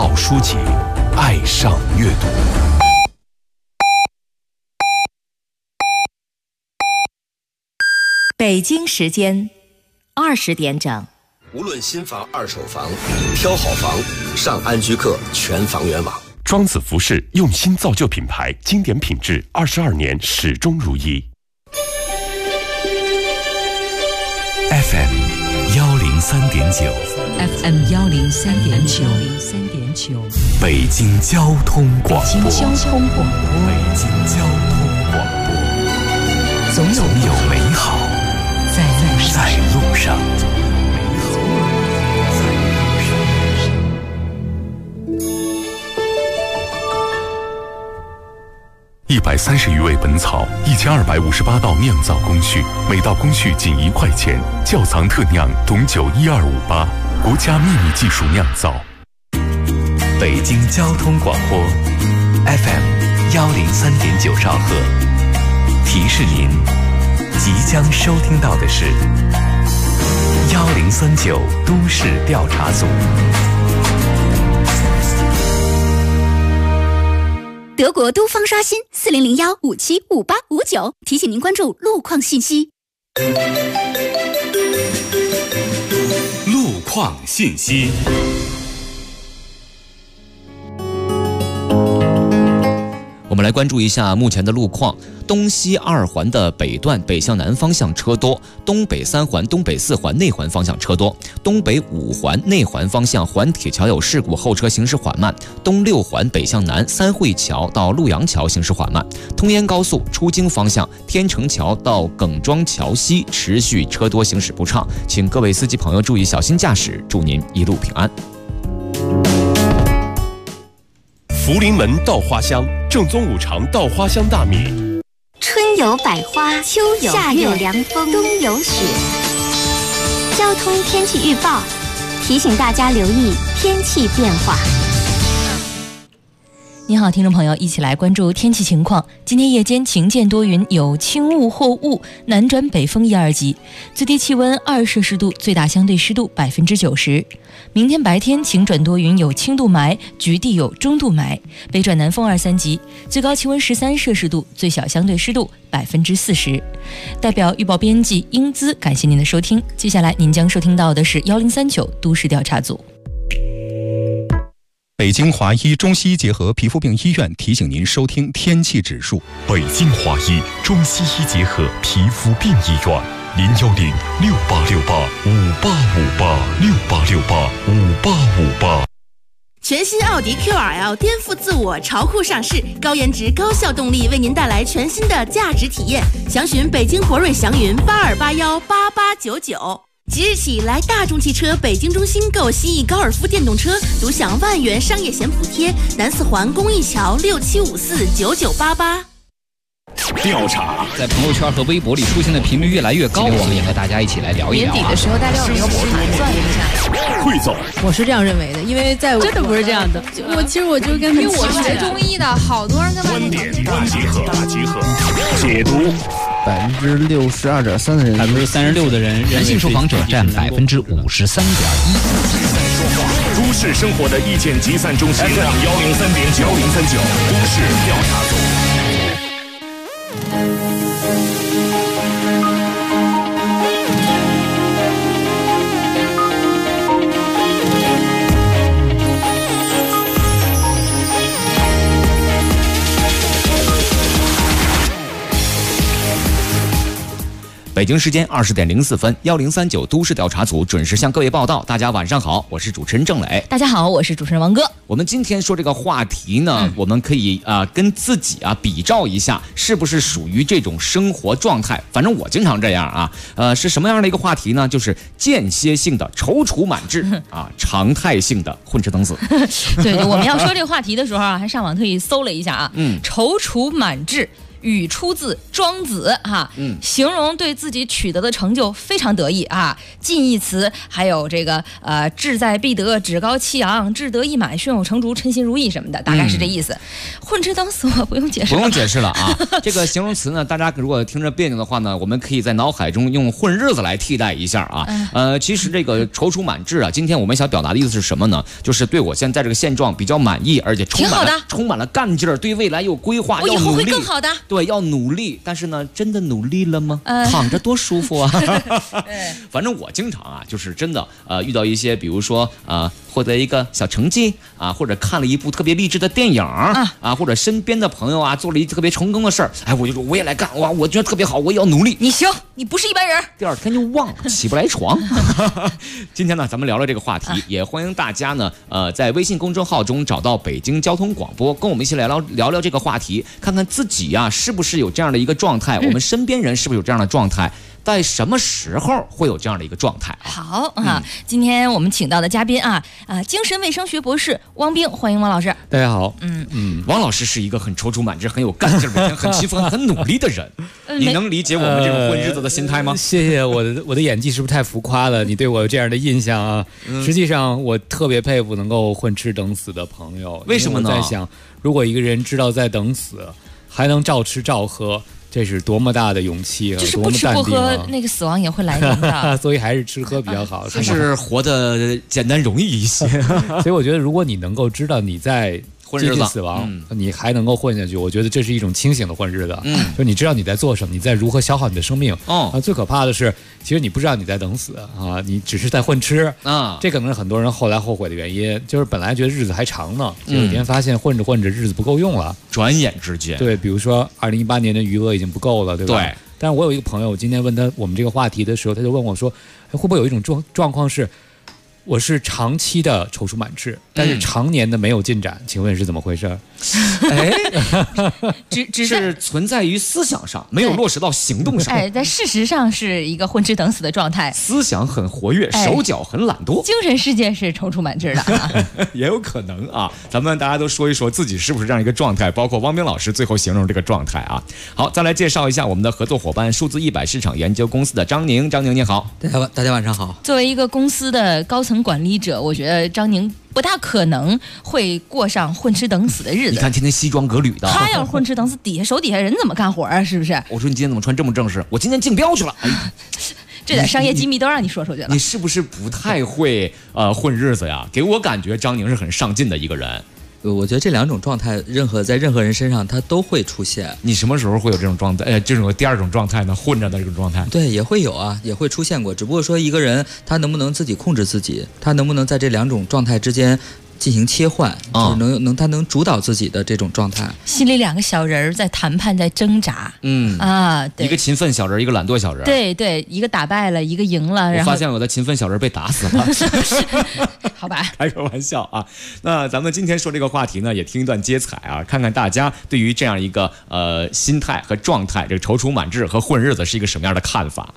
好书籍，爱上阅读。 北京时间20点整。 无论新房、二手房，挑好房，上安居客全房源网。 庄子服饰用心造就品牌，经典品质，22年始终如一。 FM 103.9 FM 103.9 北京交通广播。 北京交通广播。 北京交通广播。总有美好在路上。130余味本草，1258道酿造工序，每道工序仅1块钱。窖藏特酿董酒12588，国家秘密技术酿造。北京交通广播 FM 103.9兆赫，提示您，即将收听到的是1039都市调查组。 德国都方刷新4001575859，提醒您关注路况信息。 路况信息。 我们来关注一下目前的路况。东西2环的北段北向南方向车多，东北3环、东北4环内环方向车多，东北5环内环方向环铁桥有事故，后车行驶缓慢，东6环北向南三汇桥到陆阳桥行驶缓慢，通燕高速出京方向天成桥到耿庄桥西持续车多，行驶不畅，请各位司机朋友注意小心驾驶，祝您一路平安。 福临门稻花香，正宗5常稻花香大米。 春有百花，秋有夏有凉风，冬有雪。交通天气预报提醒大家留意天气变化。 你好，听众朋友，一起来关注天气情况。今天夜间晴间多云，有轻雾或雾，南转北风1、2级，最低气温2摄氏度，最大相对湿度90%。明天白天晴转多云，有轻度霾，局地有中度霾，北转南风2、3级，最高气温13摄氏度，最小相对湿度40%。代表预报编辑英姿，感谢您的收听。接下来您将收听到的是1039都市调查组。 北京华医中西医结合皮肤病医院提醒您收听天气指数。 北京华医中西医结合皮肤病医院，0106868586868685858。 全新奥迪 QRL 颠覆自我，潮酷上市，高颜值高效动力，为您带来全新的价值体验。详询北京博瑞祥云82818899。即日起来大众汽车北京中心购新翼高尔夫电动车，独享万元商业险补贴。南4环公益桥67549988。 调查在朋友圈和微博里出现的频率越来越高，我们也和大家一起来聊一聊。 年底的时候，大家有没有盘算一下？ 汇总， 我是这样认为的，因为在我真的不是这样的。我其实就跟因为我是学中医的，好多人跟观点大集合，解读。 62.3%的人 ，36%的人，人性受访者占53.1%。都市生活的意见集散中心 FM 103.9都市调查组。 北京时间20点04分，1039都市调查组准时向各位报道。大家晚上好，我是主持人郑磊。 大家好，我是主持人王哥。 我们今天说这个话题呢，我们可以跟自己比照一下，是不是属于这种生活状态？反正我经常这样是什么样的一个话题呢？就是间歇性的踌躇满志常态性的混吃等死。 对，我们要说这个话题的时候还上网特意搜了一下踌躇满志语出自庄子哈，形容对自己取得的成就非常得意啊。近义词还有这个志在必得、趾高气扬、志得意满、胸有成竹、称心如意什么的，大概是这意思。混吃等死我不用解释了， 不用解释了啊。这个形容词呢，大家如果听着别扭的话呢，我们可以在脑海中用混日子来替代一下啊。其实这个踌躇满志啊，今天我们想表达的意思是什么呢？就是对我现在这个现状比较满意，而且充满了干劲儿，对未来有规划， 我以后会更好的。 对，要努力。但是呢，真的努力了吗？躺着多舒服啊！反正我经常啊，就是真的遇到一些，比如说获得一个小成绩啊，或者看了一部特别励志的电影啊，或者身边的朋友啊做了一特别成功的事儿，哎，我就说我也来干，哇，我觉得特别好，我也要努力。 你行，你不是一般人。 第二天就忘了，起不来床。今天呢，咱们聊聊这个话题，也欢迎大家呢，在微信公众号中找到北京交通广播，跟我们一起来聊聊这个话题，看看自己呀是不是有这样的一个状态，我们身边人是不是有这样的状态。在什么时候会有这样的一个状态？ 好啊，今天我们请到的嘉宾精神卫生学博士汪冰，欢迎汪老师。 大家好。 汪老师是一个很踌躇满志、很有干劲、每天很勤奋、很努力的人。你能理解我们这种混日子的心态吗？ 谢谢。我的演技是不是太浮夸了？你对我有这样的印象啊？实际上，我特别佩服能够混吃等死的朋友。 为什么呢？ 我在想，如果一个人知道在等死，还能照吃照喝。这是多么大的勇气和多么淡定啊！ 就是不吃不喝，那个死亡也会来临的。 所以还是吃喝比较好， 还是活得简单容易一些。 所以我觉得，如果你能够知道你在接近死亡，你还能够混下去，我觉得这是一种清醒的混日子。就你知道你在做什么，你在如何消耗你的生命。最可怕的是，其实你不知道你在等死啊，你只是在混吃啊。这可能是很多人后来后悔的原因，就是本来觉得日子还长呢，有一天发现混着混着日子不够用了， 转眼之间。 对，比如说2018年的余额已经不够了，对吧？对。但是我有一个朋友，我今天问他我们这个话题的时候，他就问我说，会不会有一种状况是？我是长期的踌躇满志，但是常年的没有进展，请问是怎么回事？ 只是存在于思想上，没有落实到行动上。 在事实上是一个混吃等死的状态， 思想很活跃，手脚很懒惰， 精神世界是踌躇满志的。 也有可能啊，咱们大家都说一说自己是不是这样一个状态，包括汪冰老师最后形容这个状态啊。好，再来介绍一下我们的合作伙伴数字100市场研究公司的张宁。张宁你好。 大家晚上好。 作为一个公司的高层管理者，我觉得张宁不大可能会过上混吃等死的日子。 你看天天西装革履的， 他要混吃等死，手底下人怎么干活啊？是不是？ 我说你今天怎么穿这么正式？我今天竞标去了。 这点商业机密都让你说出去了。 你是不是不太会混日子呀？给我感觉张宁是很上进的一个人。 我觉得这两种状态，在任何人身上它都会出现。 你什么时候会有这种状态？这种第二种状态呢？混着的这种状态？ 对，也会有啊，也会出现过。只不过说一个人他能不能自己控制自己，他能不能在这两种状态之间进行切换，就是他能主导自己的这种状态。 心里两个小人在谈判，在挣扎。对， 一个勤奋小人，一个懒惰小人。 对，一个打败了，一个赢了。 我发现我的勤奋小人被打死了。 好吧， 开个玩笑啊。那咱们今天说这个话题呢，也听一段接彩啊，看看大家对于这样一个心态和状态，这个踌躇满志和混日子是一个什么样的看法？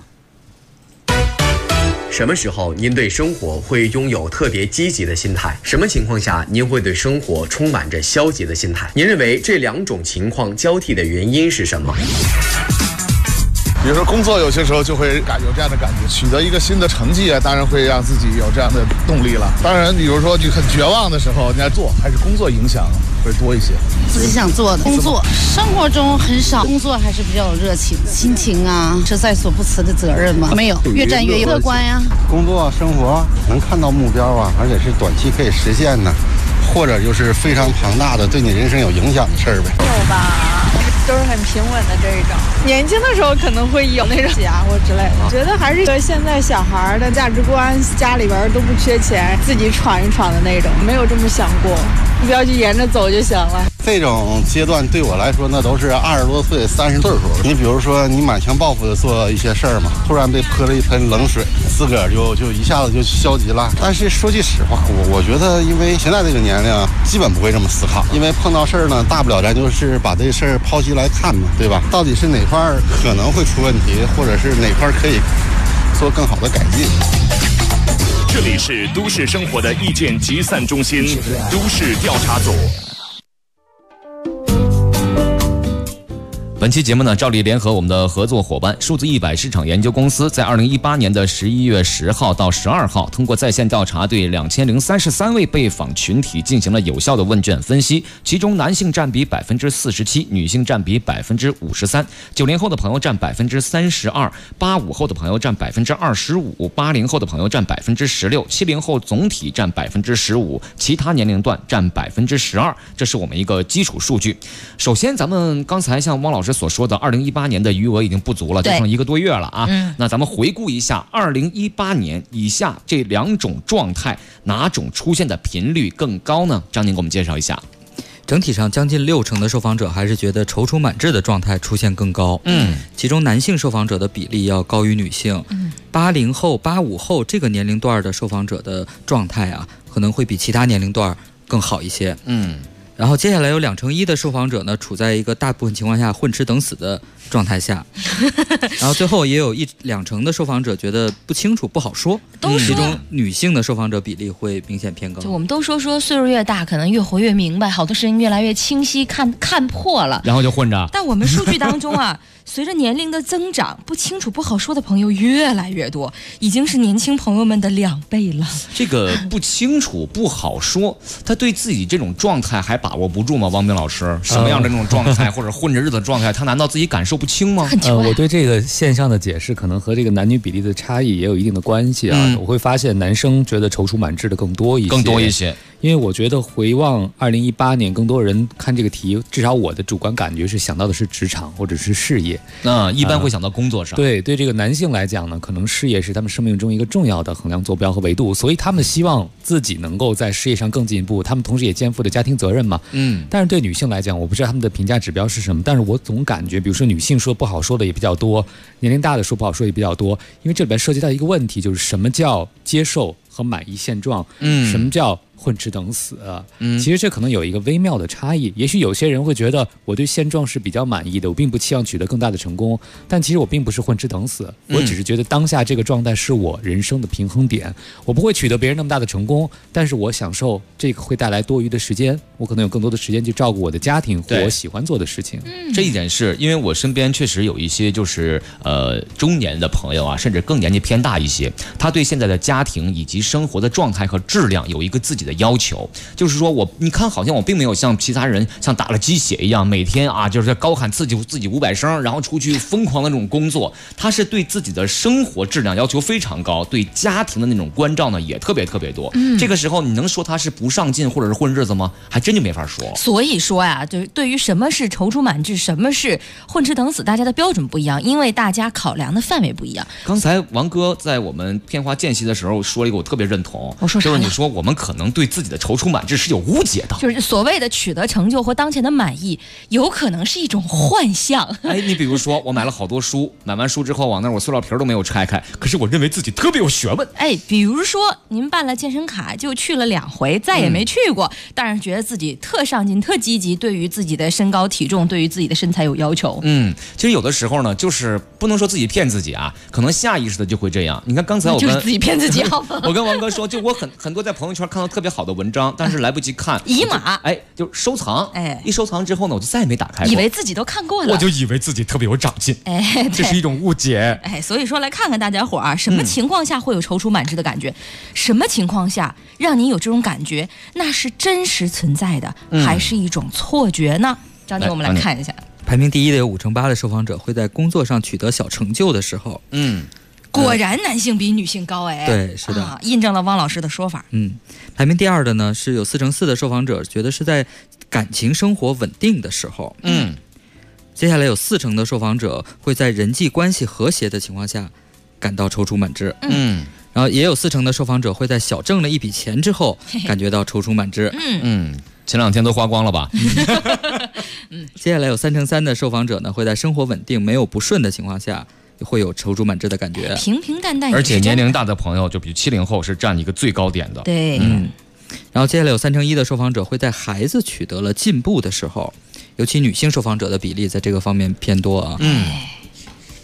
什么时候您对生活会拥有特别积极的心态？什么情况下您会对生活充满着消极的心态？您认为这两种情况交替的原因是什么？ 比如说工作有些时候就会有这样的感觉，取得一个新的成绩啊，当然会让自己有这样的动力了。当然比如说你很绝望的时候，你要做还是工作影响会多一些。 自己想做的工作，生活中很少，工作还是比较有热情，亲情啊是在所不辞的责任吗？没有，越战越乐观呀。 工作生活能看到目标啊，而且是短期可以实现的，或者就是非常庞大的对你人生有影响的事儿呗。 有吧，都是很平稳的这一种。年轻的时候可能会有那种家伙之类的，觉得还是现在小孩的价值观，家里边都不缺钱，自己闯一闯的那种，没有这么想过。目标就沿着走就行了。 这种阶段对我来说，那都是20多岁、30岁数。你比如说，你满腔抱负的做一些事儿嘛，突然被泼了一盆冷水，自个儿就一下子就消极了。但是说句实话，我觉得，因为现在这个年龄，基本不会这么思考。因为碰到事儿呢，大不了咱就是把这事儿抛弃来看嘛，对吧？到底是哪块可能会出问题，或者是哪块可以做更好的改进。 这里是都市生活的意见集散中心，都市调查组。 本期节目呢，照例联合我们的合作伙伴数字100市场研究公司，在2018年的11月10号到12号，通过在线调查对2033位被访群体进行了有效的问卷分析，其中男性占比47%，女性占比53%，90后的朋友占32%，85后的朋友占25%，80后的朋友占16%，70后总体占15%，其他年龄段占12%，这是我们一个基础数据。首先，咱们刚才像汪老师所说的，2018年的余额已经不足了，就剩1个多月了啊。那咱们回顾一下2018年以下这2种状态，哪种出现的频率更高呢？张宁给我们介绍一下。 整体上，将近60%的受访者还是觉得踌躇满志的状态出现更高。其中男性受访者的比例要高于女性。80后、85后这个年龄段的受访者的状态啊，可能会比其他年龄段更好一些。然后接下来有2%的受访者呢，处在一个大部分情况下混吃等死的状态下，然后最后也有2%的受访者觉得不清楚不好说，其中女性的受访者比例会明显偏高。 就我们都说岁数越大，可能越活越明白，好多事情越来越清晰，看破了， 然后就混着。 但我们数据当中啊，随着年龄的增长，不清楚不好说的朋友越来越多，已经是年轻朋友们的2倍了。 这个不清楚不好说，他对自己这种状态还把握不住吗？汪冰老师，什么样的这种状态或者混着日子的状态，他难道自己感受不清吗？ 我对这个现象的解释可能和这个男女比例的差异也有一定的关系啊。我会发现男生觉得踌躇满志的更多一些，因为我觉得回望2018年，更多人看这个题，至少我的主观感觉是想到的是职场或者是事业。 一般会想到工作上。 对这个男性来讲呢，可能事业是他们生命中一个重要的衡量坐标和维度，所以他们希望自己能够在事业上更进一步，他们同时也肩负着家庭责任嘛。但是对女性来讲，我不知道他们的评价指标是什么，但是我总感觉，比如说女性说不好说的也比较多，年龄大的说不好说也比较多，因为这里边涉及到一个问题，就是什么叫接受和满意现状，什么叫混吃等死。其实这可能有一个微妙的差异。也许有些人会觉得我对现状是比较满意的，我并不期望取得更大的成功，但其实我并不是混吃等死，我只是觉得当下这个状态是我人生的平衡点。我不会取得别人那么大的成功，但是我享受这个会带来多余的时间，我可能有更多的时间去照顾我的家庭或我喜欢做的事情。 这一点是因为我身边确实有一些就是中年的朋友啊，甚至更年纪偏大一些，他对现在的家庭以及生活的状态和质量有一个自己的要求，就是说你看好像我并没有像其他人像打了鸡血一样，每天啊就是高喊自己500声，然后出去疯狂的那种工作。他是对自己的生活质量要求非常高，对家庭的那种关照呢也特别多。这个时候你能说他是不上进或者是混日子吗？还真就没法说。 所以说呀，就是对于什么是踌躇满志，什么是混吃等死，大家的标准不一样，因为大家考量的范围不一样。 刚才王哥在我们片花间隙的时候说了一个我特别认同， 我说啥？ 就是你说我们可能对自己的踌躇满志是有误解的， 就是所谓的取得成就或当前的满意，有可能是一种幻象。 你比如说我买了好多书，买完书之后往那我塑料皮都没有拆开，可是我认为自己特别有学问。 比如说您办了健身卡就去了2回，再也没去过，当然觉得自己特上进特积极，对于自己的身高体重，对于自己的身材有要求。 其实有的时候呢，就是不能说自己骗自己啊，可能下意识的就会这样。你看刚才我跟就是自己骗自己好吗？ 我跟王哥说，就我很多在朋友圈看到特别好的文章，但是来不及看， 姨妈就收藏，一收藏之后呢，我就再也没打开过， 以为自己都看过了， 我就以为自己特别有长进，这是一种误解。 所以说来看看大家伙儿什么情况下会有踌躇满志的感觉，什么情况下让您有这种感觉，那是真实存在的，还是一种错觉呢？张姐，我们来看一下。 排名第1的有58%的受访者会在工作上取得小成就的时候， 果然男性比女性高对，是的， 印证了汪老师的说法。 排名第2的呢是有4%的受访者觉得是在感情生活稳定的时候。接下来有40%的受访者会在人际关系和谐的情况下感到踌躇满志。然后也有40%的受访者会在小挣了一笔钱之后感觉到踌躇满志。 前2天都花光了吧？ 接下来有3%的受访者呢会在生活稳定没有不顺的情况下会有踌躇满志的感觉， 平平淡淡。 而且年龄大的朋友，就比如70后是占一个最高点的。 对， 然后接下来有1/3的受访者会在孩子取得了进步的时候，尤其女性受访者的比例在这个方面偏多啊。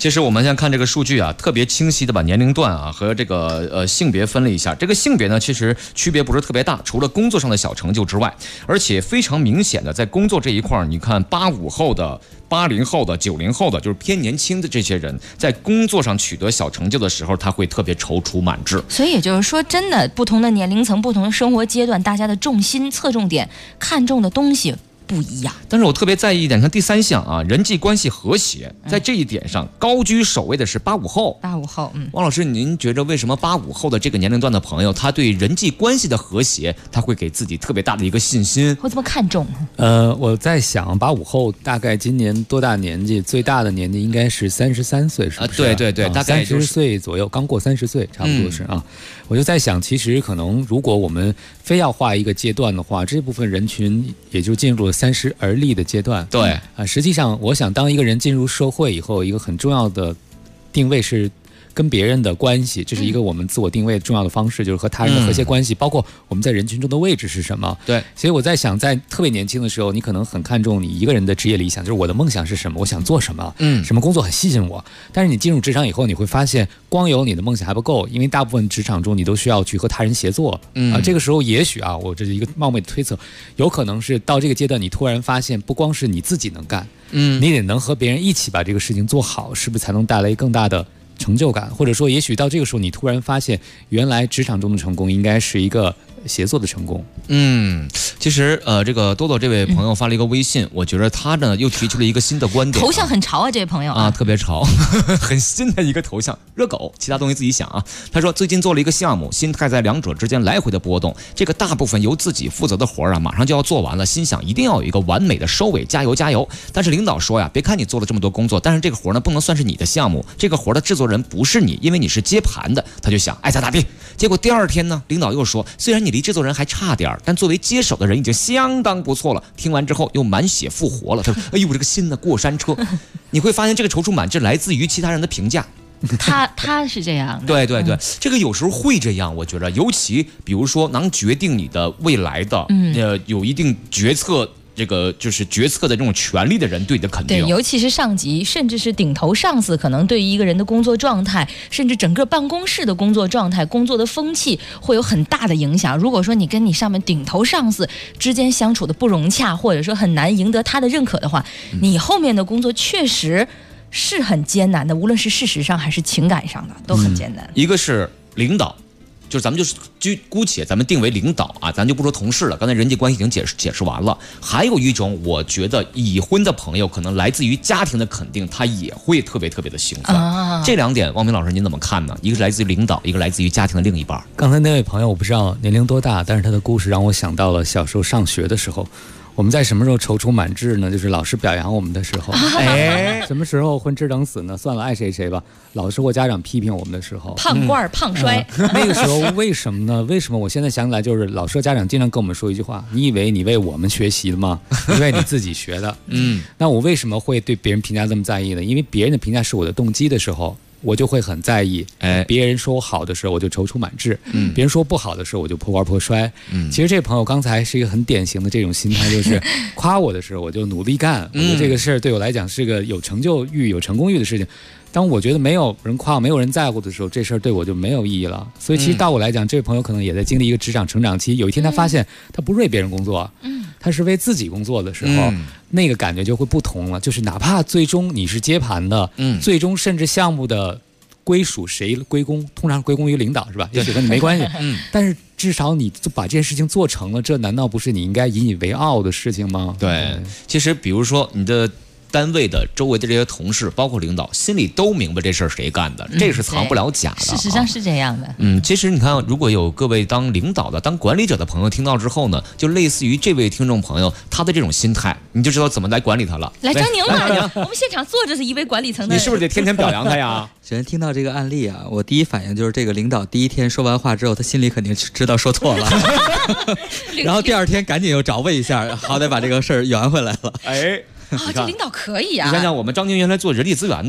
其实我们现在看这个数据啊，特别清晰的把年龄段啊和这个性别分了一下。这个性别呢，其实区别不是特别大，除了工作上的小成就之外，而且非常明显的在工作这一块，你看85后的、80后的、90后的，就是偏年轻的这些人，在工作上取得小成就的时候，他会特别踌躇满志。 所以也就是说，真的不同的年龄层、不同的生活阶段，大家的重心、侧重点、看重的东西不一样。 但是我特别在意一点，看第3项啊，人际关系和谐，在这一点上高居首位的是85后。 85后， 王老师，您觉着为什么85后的这个年龄段的朋友，他对人际关系的和谐，他会给自己特别大的一个信心？ 会这么看重？ 我在想，85后大概今年多大年纪？最大的年纪应该是33岁，是不是？ 对对对，大概 30岁左右，刚过30岁，差不多是啊。我就在想，其实可能如果我们非要划一个阶段的话，这部分人群也就进入了30而立的阶段。 对实际上我想，当一个人进入社会以后，一个很重要的定位是跟别人的关系，这是一个我们自我定位重要的方式，就是和他人的和谐关系，包括我们在人群中的位置是什么。 对， 所以我在想，在特别年轻的时候，你可能很看重你一个人的职业理想，就是我的梦想是什么，我想做什么，什么工作很吸引我。但是你进入职场以后，你会发现，光有你的梦想还不够，因为大部分职场中你都需要去和他人协作。这个时候也许我这是一个冒昧的推测，有可能是到这个阶段，你突然发现，不光是你自己能干，你得能和别人一起把这个事情做好，是不是才能带来更大的成就感？或者说，也许到这个时候，你突然发现，原来职场中的成功应该是一个协作的成功。 其实这个多多这位朋友发了一个微信，我觉得他呢又提出了一个新的观点。 头像很潮啊，这位朋友啊，特别潮，很新的一个头像，热狗，其他东西自己想啊。他说最近做了一个项目，心态在两者之间来回的波动，这个大部分由自己负责的活啊，马上就要做完了，心想一定要有一个完美的收尾，加油加油。但是领导说呀，别看你做了这么多工作，但是这个活呢不能算是你的项目，这个活的制作人不是你，因为你是接盘的。他就想爱咋咋地。结果第2天呢，领导又说，虽然你离制作人还差点，但作为接手的人已经相当不错了。听完之后又满血复活了。他说：“哎呦，这个心呢过山车。”你会发现这个踌躇满志来自于其他人的评价。 他是这样的。 对对对，这个有时候会这样，我觉得，尤其比如说能决定你的未来的，有一定决策。这个就是决策的这种权利的人对你的肯定， 对，尤其是上级，甚至是顶头上司，可能对于一个人的工作状态，甚至整个办公室的工作状态、工作的风气，会有很大的影响。如果说你跟你上面顶头上司之间相处的不融洽，或者说很难赢得他的认可的话，你后面的工作确实是很艰难的，无论是事实上还是情感上的，都很艰难。 一个是领导。就是咱们就姑且咱们定为领导啊，咱就不说同事了。刚才人际关系已经解释完了。还有一种，我觉得已婚的朋友可能来自于家庭的肯定，他也会特别特别的兴奋。这2点，汪明老师您怎么看呢？一个是来自于领导，一个来自于家庭的另一半。 刚才那位朋友我不知道年龄多大，但是他的故事让我想到了小时候上学的时候。我们在什么时候踌躇满志呢？就是老师表扬我们的时候。什么时候混吃等死呢？算了，爱谁谁吧。老师或家长批评我们的时候， 胖罐胖摔。 那个时候为什么呢？为什么我现在想起来，就是老师和家长经常跟我们说一句话：你以为你为我们学习的吗？因为你自己学的。那我为什么会对别人评价这么在意呢？因为别人的评价是我的动机的时候，我就会很在意。别人说我好的时候，我就踌躇满志；别人说不好的时候，我就破罐破摔。其实这朋友刚才是一个很典型的这种心态，就是夸我的时候，我就努力干。我觉得这个事儿对我来讲是个有成就欲、有成功欲的事情。当我觉得没有人夸我、没有人在乎的时候，这事儿对我就没有意义了。所以其实到我来讲，这位朋友可能也在经历一个职场成长期。有一天他发现他不是为别人工作，他是为自己工作的时候，那个感觉就会不同了。就是哪怕最终你是接盘的，最终甚至项目的归属谁归功，通常归功于领导，是吧？也许跟你没关系，但是至少你就把这件事情做成了，这难道不是你应该引以为傲的事情吗？ 对，其实比如说你的单位的周围的这些同事，包括领导，心里都明白这事儿谁干的，这是藏不了假的。 事实上是这样的。 其实你看，如果有各位当领导的、当管理者的朋友听到之后呢，就类似于这位听众朋友他的这种心态，你就知道怎么来管理他了。 来，张宁嘛，我们现场坐着是一位管理层的人， 你是不是得天天表扬他呀？ 首先听到这个案例啊，我第一反应就是这个领导第1天说完话之后，他心里肯定知道说错了，然后第2天赶紧又找问一下，好歹把这个事儿圆回来了。 这领导可以啊！ 你想想，我们张宁原来做人力资源的，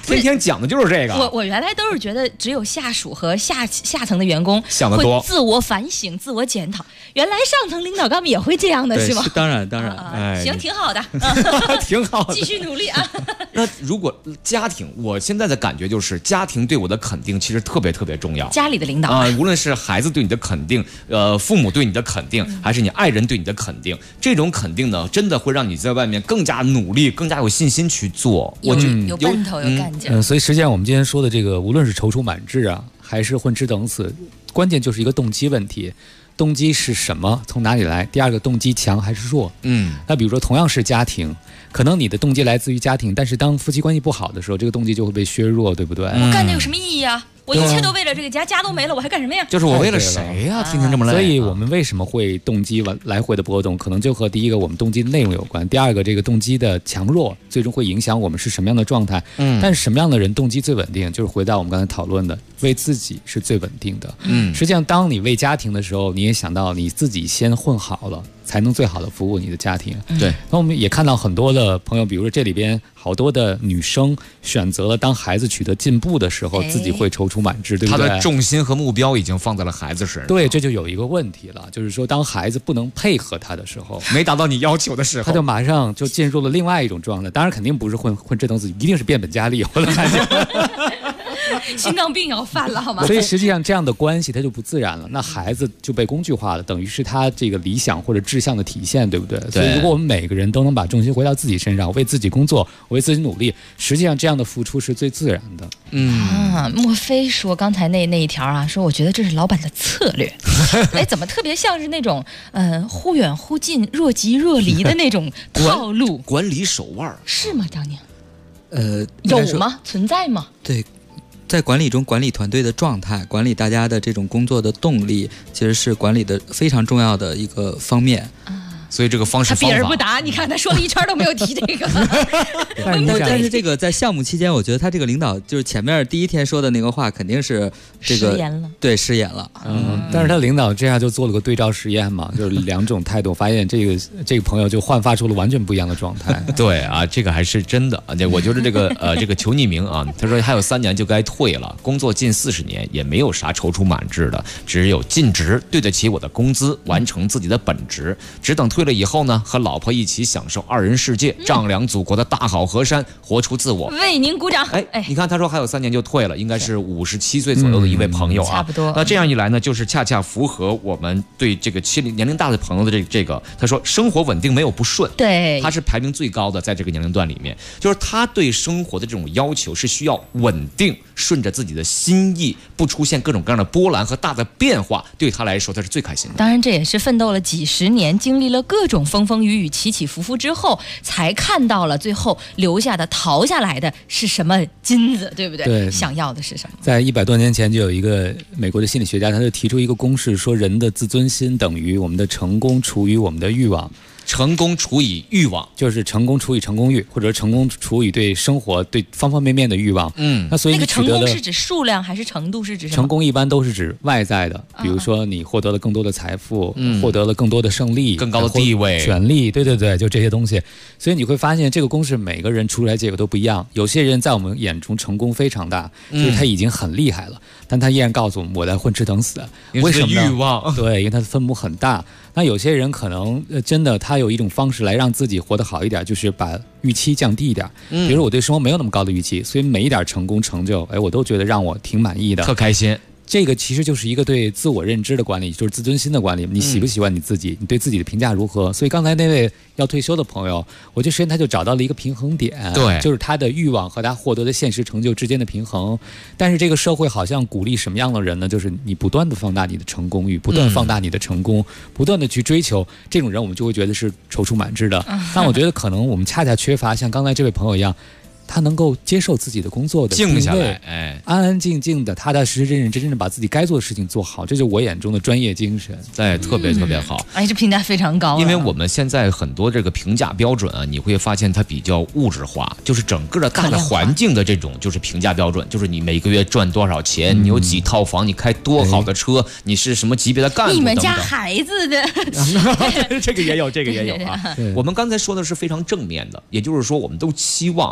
天天讲的就是这个。 我原来都是觉得只有下属和下层的员工想得多， 会自我反省、自我检讨。原来上层领导干部也会这样的，是吗？ 当然， 行，挺好的， 挺好的， 继续努力啊。 那如果家庭，我现在的感觉就是家庭对我的肯定其实特别重要。 家里的领导无论是孩子对你的肯定，父母对你的肯定，还是你爱人对你的肯定，这种肯定呢，真的会让你在外面更加努力、更加有信心去做。 有奔头，有干劲。 所以实际上我们今天说的这个，无论是踌躇满志啊，还是混吃等死，关键就是一个动机问题。动机是什么？从哪里来？第二个，动机强还是弱？那比如说同样是家庭，可能你的动机来自于家庭，但是当夫妻关系不好的时候，这个动机就会被削弱，对不对？ 我干这有什么意义啊？我一切都为了这个家，家都没了，我还干什么呀？ 就是我为了谁呀？天天这么累。 所以我们为什么会动机来回的波动？可能就和第一个我们动机的内容有关，第二个这个动机的强弱，最终会影响我们是什么样的状态。但是什么样的人动机最稳定？就是回到我们刚才讨论的，为自己是最稳定的。实际上当你为家庭的时候，你也想到你自己先混好了，才能最好的服务你的家庭。 对。 那我们也看到很多的朋友，比如说这里边好多的女生选择了当孩子取得进步的时候，自己会踌躇满志，对不对？ 她的重心和目标已经放在了孩子身上。 对，这就有一个问题了，就是说当孩子不能配合他的时候， 没达到你要求的时候， 他就马上就进入了另外一种状态。当然肯定不是混吃等死，一定是变本加厉，我的感觉。 心脏病要犯了好吗？ 所以实际上这样的关系它就不自然了，那孩子就被工具化了，等于是他这个理想或者志向的体现，对不对？所以如果我们每个人都能把重心回到自己身上，为自己工作，为自己努力，实际上这样的付出是最自然的。 莫非说刚才那一条啊，说我觉得这是老板的策略，怎么特别像是那种忽远忽近、若即若离的那种套路？ 管理手腕是吗？张宁？有吗？存在吗？ 对。在管理中，管理团队的状态，管理大家的这种工作的动力，其实是管理的非常重要的一个方面。 所以这个方式他避而不答，你看他说了一圈都没有提这个。 但是这个在项目期间，我觉得他这个领导就是前面第一天说的那个话，肯定是这个失言了。 对，失言了。 但是他领导这样就做了个对照实验嘛，就是两种态度，发现这个朋友就焕发出了完全不一样的状态。 对啊，这个还是真的。我觉得这个求匿名啊，他说还有3年就该退了，工作近40年也没有啥踌躇满志的，只有尽职，对得起我的工资，完成自己的本职，只等退了以后呢，和老婆一起享受2人世界，丈量祖国的大好河山，活出自我。 为您鼓掌。 你看他说还有3年就退了，应该是57岁左右的一位朋友啊， 差不多。 那这样一来呢，就是恰恰符合我们对这个年龄大的朋友的这个，他说生活稳定没有不顺， 对， 他是排名最高的，在这个年龄段里面，就是他对生活的这种要求是需要稳定，顺着自己的心意，不出现各种各样的波澜和大的变化，对他来说他是最开心的。 当然这也是奋斗了几十年，经历了各种风风雨雨、起起伏伏之后，才看到了最后留下的、淘下来的是什么金子，对不对？ 对， 想要的是什么？ 在100多年前就有一个美国的心理学家，他就提出一个公式，说人的自尊心等于我们的成功除以我们的欲望。 成功除以欲望， 就是成功除以成功欲，或者成功除以对生活、对方方面面的欲望。 那所以那个成功是指数量还是程度是指什么？ 成功一般都是指外在的，比如说你获得了更多的财富，获得了更多的胜利、 更高的地位、 权利，对，就这些东西。所以你会发现这个公式每个人出来结果都不一样。有些人在我们眼中成功非常大，就是他已经很厉害了，但他依然告诉我们我在混吃等死。为什么呢？ 欲望， 对，因为他的分母很大。那有些人可能真的他有一种方式来让自己活得好一点，就是把预期降低一点。比如我对生活没有那么高的预期，所以每一点成功成就，我都觉得让我挺满意的， 特开心。 这个其实就是一个对自我认知的管理，就是自尊心的管理。你喜不喜欢你自己？你对自己的评价如何？所以刚才那位要退休的朋友，我觉得实际上他就找到了一个平衡点， 对， 就是他的欲望和他获得的现实成就之间的平衡。但是这个社会好像鼓励什么样的人呢？就是你不断的放大你的成功欲，不断放大你的成功，不断的去追求这种人，我们就会觉得是踌躇满志的。但我觉得可能我们恰恰缺乏像刚才这位朋友一样，他能够接受自己的工作的静下来， 安安静静的、踏踏实实、认认真真的把自己该做的事情做好，这就是我眼中的专业精神。 特别特别好。 这评价非常高。 因为我们现在很多这个评价标准啊，你会发现它比较物质化，就是整个的大的环境的这种就是评价标准，就是你每个月赚多少钱，你有几套房，你开多好的车，你是什么级别的干部等等。 你们家孩子的这个也有啊。我们刚才说的是非常正面的，也就是说我们都期望或者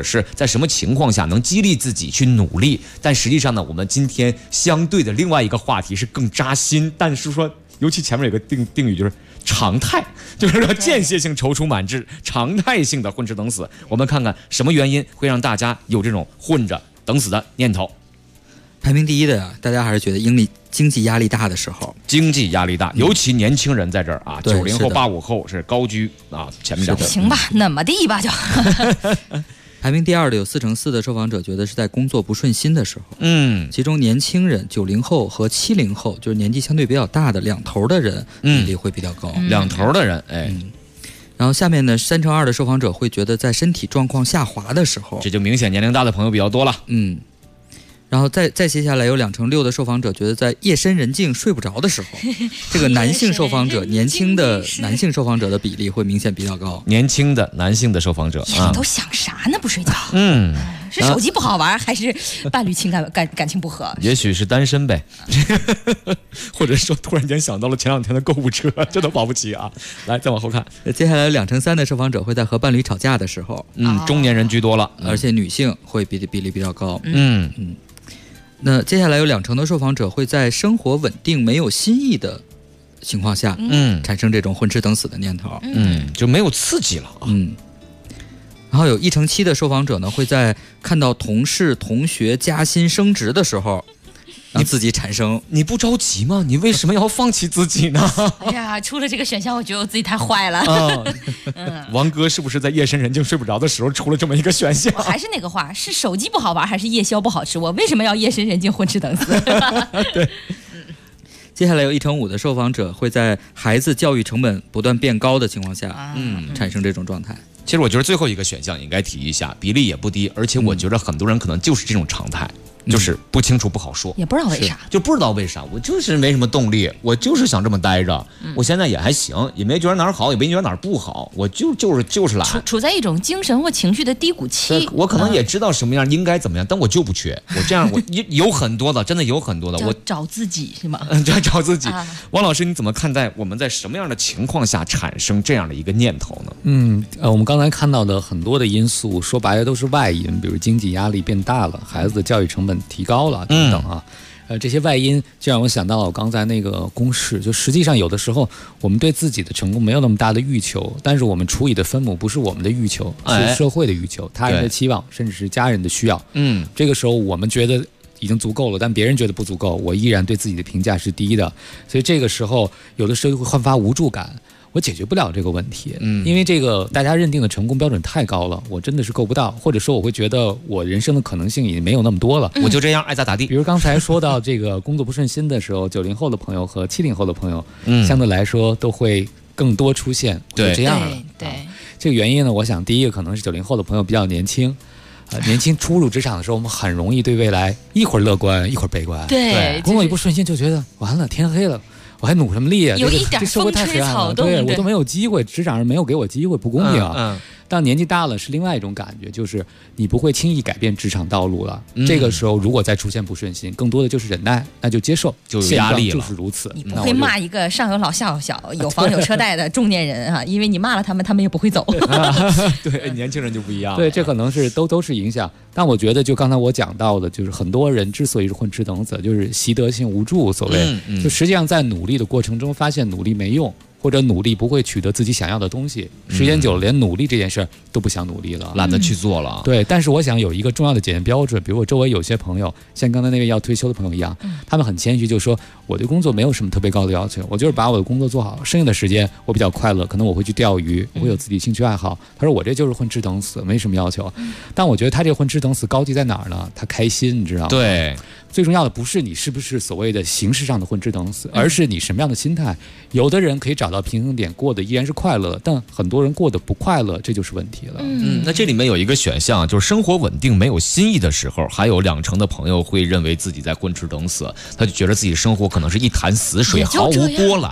者是在什么情况下能激励自己去努力。但实际上呢，我们今天相对的另外一个话题是更扎心，但是说尤其前面有个定语就是常态，就是说间歇性踌躇满志，常态性的混吃等死。我们看看什么原因会让大家有这种混着等死的念头。 排名第一的呀，大家还是觉得经济压力大的时候， 经济压力大，尤其年轻人在这儿啊，90后、85后是高居啊前面两位。 行吧，那么地吧就。 排名第二的有4%的受访者觉得是在工作不顺心的时候，其中年轻人90后和70后，就是年纪相对比较大的两头的人比例会比较高， 两头的人， 然后下面呢，2%的受访者会觉得在身体状况下滑的时候， 这就明显年龄大的朋友比较多了， 然后再接下来有6%的受访者觉得在夜深人静睡不着的时候，这个男性受访者，年轻的男性受访者的比例会明显比较高。 年轻的男性的受访者你都想啥呢？不睡觉？是手机不好玩，还是伴侣感情不合？ 也许是单身呗，或者说突然间想到了前2天的购物车，这都保不齐啊。来，再往后看， 接下来2%-3%的受访者会在和伴侣吵架的时候， 中年人居多了， 而且女性会比例比较高，那接下来有2%的受访者会在生活稳定没有新意的情况下，产生这种混吃等死的念头， 就没有刺激了， 然后有1%-7%的受访者呢会在看到同事、同学加薪升职的时候，让自己产生， 你不着急吗？你为什么要放弃自己呢？ 哎呀，出了这个选项，我觉得我自己太坏了。 王哥是不是在夜深人静睡不着的时候出了这么一个选项？ 我还是那个话，是手机不好玩，还是夜宵不好吃？我为什么要夜深人静混吃等死？ 对。 接下来有1%-5%的受访者会在孩子教育成本不断变高的情况下，产生这种状态。 其实我觉得最后一个选项应该提一下，比例也不低，而且我觉得很多人可能就是这种常态。就是不清楚不好说， 也不知道为啥， 就不知道为啥，我就是没什么动力，我就是想这么待着，我现在也还行，也没觉得哪儿好，也没觉得哪儿不好，我就是懒， 处在一种精神或情绪的低谷期。 我可能也知道什么样应该怎么样，但我就不缺，我这样我有很多的，真的有很多的，我找自己是吗？ 找自己。王老师，你怎么看待我们在什么样的情况下产生这样的一个念头呢？ 我们刚才看到的很多的因素，说白了都是外因，比如经济压力变大了，孩子的教育成本提高了等等啊，这些外因就让我想到了我刚才那个公式，就实际上有的时候我们对自己的成功没有那么大的欲求，但是我们除以的分母不是我们的欲求，是社会的欲求，他人的期望，甚至是家人的需要。这个时候我们觉得已经足够了，但别人觉得不足够，我依然对自己的评价是低的，所以这个时候有的时候会焕发无助感。我解决不了这个问题，因为这个大家认定的成功标准太高了，我真的是够不到，或者说我会觉得我人生的可能性已经没有那么多了， 我就这样爱咋咋地。 比如刚才说到这个工作不顺心的时候，90后的朋友和70后的朋友，相对来说都会更多出现，会这样了。 对， 这个原因呢，我想第一个可能是90后的朋友比较年轻。年轻初入职场的时候，我们很容易对未来一会儿乐观一会儿悲观， 对， 工作一不顺心就觉得完了，天黑了。我还努什么力啊？ 有一点风吹草动， 对我都没有机会，职场上没有给我机会，不公平啊！但年纪大了是另外一种感觉，就是你不会轻易改变职场道路了。这个时候如果再出现不顺心，更多的就是忍耐，那就接受， 就有压力了， 就是如此。 你不会骂一个上有老下有小、有房有车贷的中年人啊，因为你骂了他们，他们也不会走。 对，年轻人就不一样。 对，这可能是都是影响。但我觉得，就刚才我讲到的，就是很多人之所以是混吃等死，就是习得性无助，所谓，就实际上在努力的过程中，发现努力没用。或者努力不会取得自己想要的东西，时间久了连努力这件事儿都不想努力了， 懒得去做了。 对，但是我想有一个重要的检验标准，比如我周围有些朋友，像刚才那位要退休的朋友一样，他们很谦虚，就说我对工作没有什么特别高的要求，我就是把我的工作做好，剩下的时间我比较快乐，可能我会去钓鱼，我会有自己兴趣爱好。他说我这就是混吃等死，没什么要求。但我觉得他这个混吃等死高级在哪儿呢？他开心，你知道吗？ 对。 最重要的不是你是不是所谓的形式上的混吃等死，而是你什么样的心态。有的人可以找到平衡点，过得依然是快乐，但很多人过得不快乐，这就是问题了。 那这里面有一个选项，就是生活稳定没有新意的时候，还有2成的朋友会认为自己在混吃等死，他就觉得自己生活可能是一潭死水，毫无波澜。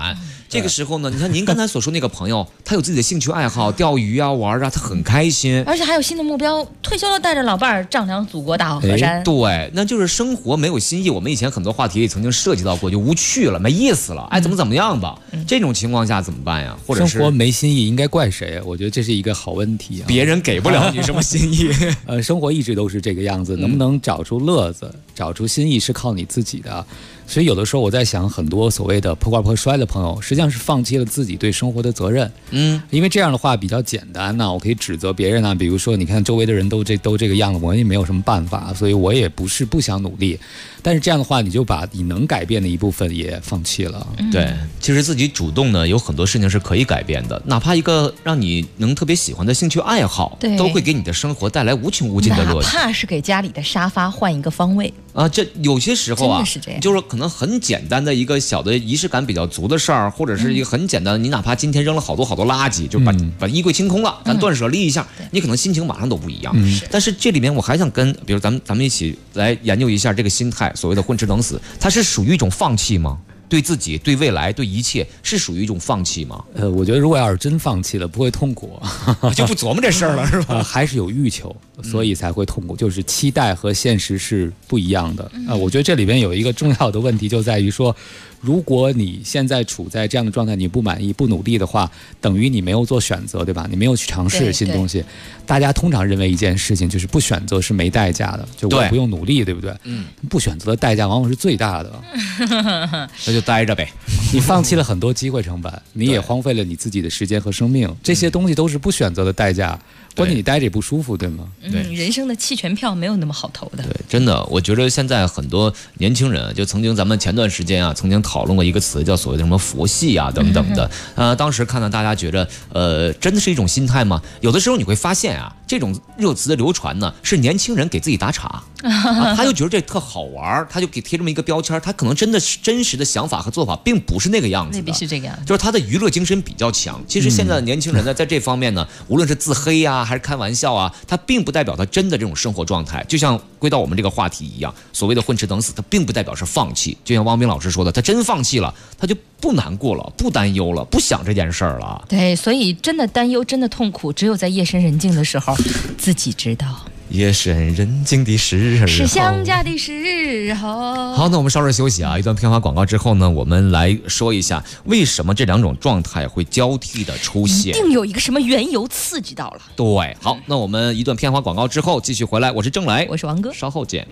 这个时候呢，你看您刚才所说那个朋友，他有自己的兴趣爱好，钓鱼啊、玩啊，他很开心， 而且还有新的目标，退休了带着老伴儿丈量祖国大好河山。 对，那就是生活没有新意。我们以前很多话题也曾经涉及到过，就无趣了，没意思了，哎，怎么样吧？这种情况下怎么办呀？或者是生活没新意，应该怪谁？我觉得这是一个好问题啊。 别人给不了你什么新意。 生活一直都是这个样子，能不能找出乐子、找出新意是靠你自己的。所以有的时候我在想，很多所谓的破罐破摔的朋友，实际上是放弃了自己对生活的责任。因为这样的话比较简单呢，我可以指责别人啊，比如说你看周围的人都这个样子，我也没有什么办法，所以我也不想努力。但是这样的话，你就把你能改变的一部分也放弃了。 对，其实自己主动呢，有很多事情是可以改变的，哪怕一个让你能特别喜欢的兴趣爱好，都会给你的生活带来无穷无尽的乐趣。 哪怕是给家里的沙发换一个方位啊，这有些时候啊， 真的是这样， 就是可能很简单的一个小的仪式感比较足的事儿，或者是一个很简单的，你哪怕今天扔了好多垃圾，就把衣柜清空了，咱断舍离一下，你可能心情马上都不一样。但是这里面我还想跟，比如咱们一起来研究一下这个心态，所谓的混吃等死，它是属于一种放弃吗？对自己、对未来、对一切，是属于一种放弃吗？ 我觉得如果要是真放弃了，不会痛苦， 就不琢磨这事儿了，是吧？ 还是有欲求，所以才会痛苦，就是期待和现实是不一样的。我觉得这里边有一个重要的问题，就在于说，如果你现在处在这样的状态，你不满意、不努力的话，等于你没有做选择，对吧？你没有去尝试新东西。大家通常认为一件事情就是不选择是没代价的，就我不用努力，对不对？不选择的代价往往是最大的。 那就待着呗。 你放弃了很多机会成本，你也荒废了你自己的时间和生命，这些东西都是不选择的代价。关键你待着也不舒服，对吗？ 对， 人生的弃权票没有那么好投的。 对，真的，我觉得现在很多年轻人，就曾经咱们前段时间啊，曾经讨论过一个词，叫所谓的什么佛系啊等等的。当时看到大家觉得，真的是一种心态吗？有的时候你会发现啊，这种热词的流传呢，是年轻人给自己打岔。他就觉得这特好玩，他就给贴这么一个标签，他可能真实的想法和做法并不是那个样子的， 未必是这个样子， 就是他的娱乐精神比较强。其实现在的年轻人呢，在这方面呢，无论是自黑啊，还是开玩笑啊，他并不代表他真的这种生活状态。就像归到我们这个话题一样，所谓的混吃等死，他并不代表是放弃。就像汪冰老师说的，他真放弃了，他就不难过了，不担忧了，不想这件事儿了。 对，所以真的担忧，真的痛苦，只有在夜深人静的时候，自己知道。 夜深人静的时候， 是想家的时候。 好，那我们稍事休息啊，一段片花广告之后呢，我们来说一下为什么这两种状态会交替的出现， 一定有一个什么缘由刺激到了。 对，好，那我们一段片花广告之后继续回来，我是郑雷， 我是王哥， 稍后见。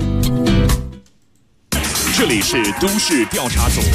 这里是都市调查组。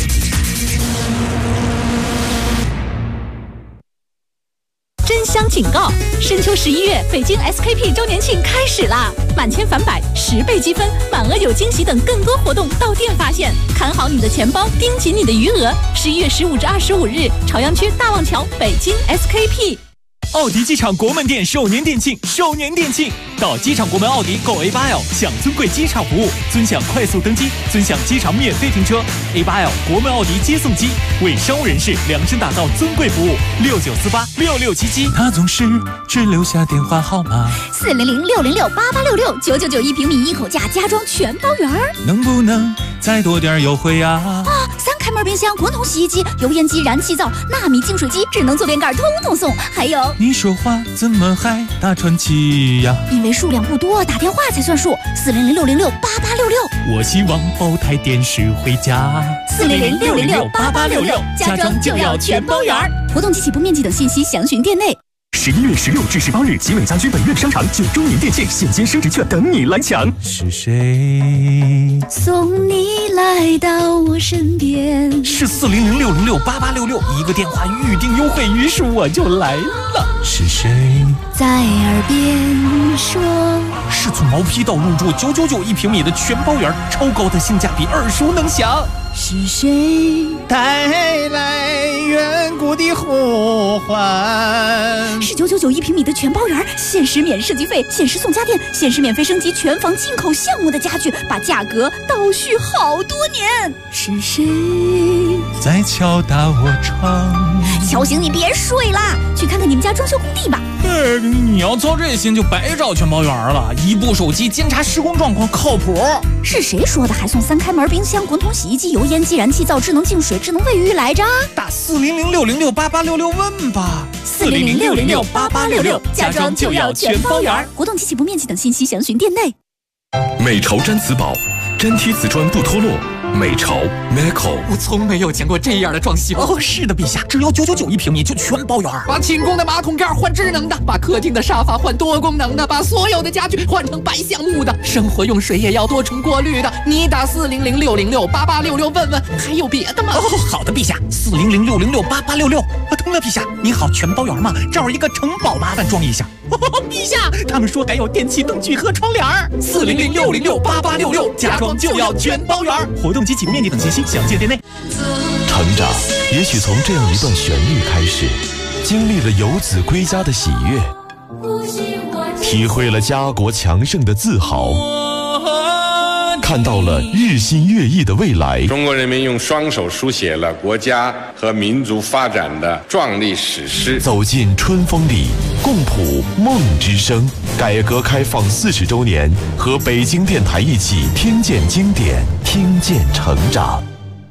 真香警告！深秋11月，北京 SKP 周年庆开始啦！满千返百，10倍积分，满额有惊喜等更多活动到店发现。看好你的钱包，盯紧你的余额。11月15至25日，朝阳区大望桥，北京 SKP。 奥迪机场国门店首年店庆，到机场国门奥迪购 A8L， 享尊贵机场服务，尊享快速登机，尊享机场免费停车。A8L 国门奥迪接送机，为商务人士量身打造尊贵服务，69486677。 他总是只留下电话号码 400-606-8866，999一平米一口价家装全包圆儿。 能不能再多点优惠呀？ 3开门冰箱、滚筒洗衣机、油烟机、燃气灶、纳米净水机、智能坐垫盖，通通送。还有， 你说话怎么还大喘气呀？ 因为数量不多，打电话才算数。400-606-8866。 我希望包台电视回家。 400-606-8866，家装就要全包圆儿。活动及起步面积等信息详询店内。 11月16至18日，集美家居本院商场9周年店庆，现金升值券等你来抢。是谁送你来到我身边？ 是400-606-8866，一个电话预定优惠，于是我就来了。是谁在耳边说？ 是从毛坯到入住999一平米的全包圆，超高的性价比，耳熟能详。 是谁带来远古的呼唤？ 是999一平米的全包圆，限时免设计费，限时送家电，限时免费升级全房进口项目的家具，把价格倒叙好多年。是谁在敲打我窗？ 敲醒你别睡啦，去看看你们家装修工地吧。 你要操这心就白找全包员了，一部手机监察施工状况靠谱。 是谁说的还送3开门冰箱、滚筒、洗衣机、油烟机、燃气灶、智能净水、智能卫浴来着？ 打400-606-8866问吧。 400-606-8866，家装就要全包员。活动及起步面积等信息详询店内。 美潮毡瓷宝，粘贴瓷砖不脱落。美潮 Meco， 我从没有见过这样的装修。哦，是的，陛下，只要9991平米就全包圆。 把寝宫的马桶盖换智能的，把客厅的沙发换多功能的，把所有的家具换成白橡木的，生活用水也要多重过滤的。你打400-606-8866问问，还有别的吗？ 哦，好的，陛下，400-606-8866。对了，陛下，你好，全包圆吗？这儿一个城堡，麻烦装一下。陛下，他们说改有电器灯具和窗帘。400-606-8866，家装就要全包圆。活动及起步面积等信息详见店内。 成长也许从这样一段旋律开始，经历了游子归家的喜悦，体会了家国强盛的自豪，看到了日新月异的未来。 中国人民用双手书写了国家和民族发展的壮丽史诗。 走进春风里，共谱梦之声。改革开放40周年，和北京电台一起听见经典，听见成长。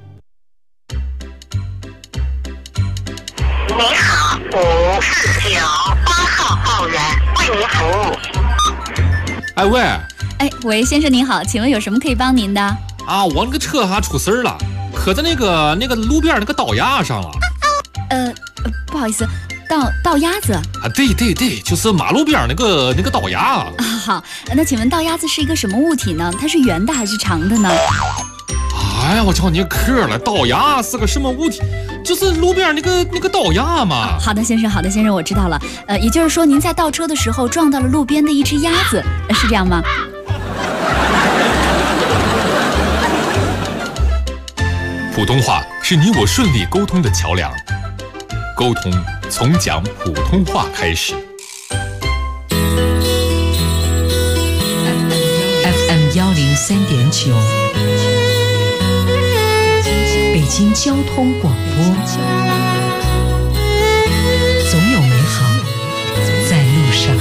您好，549-8号报员为您服务。 哎喂， 喂，先生您好，请问有什么可以帮您的？ 啊，我那个车还出事儿了，磕在那个路边那个倒牙上了。 不好意思，倒鸭子啊？ 对，就是马路边那个倒牙啊。 好，那请问倒鸭子是一个什么物体呢？它是圆的还是长的呢？ 哎呀，我叫你磕了，倒牙是个什么物体？就是路边那个倒牙嘛。 好的，先生，我知道了。也就是说您在倒车的时候撞到了路边的一只鸭子，是这样吗？ 普通话是你我顺利沟通的桥梁，沟通从讲普通话开始。 FM 103.9，北京交通广播，总有美好在路上。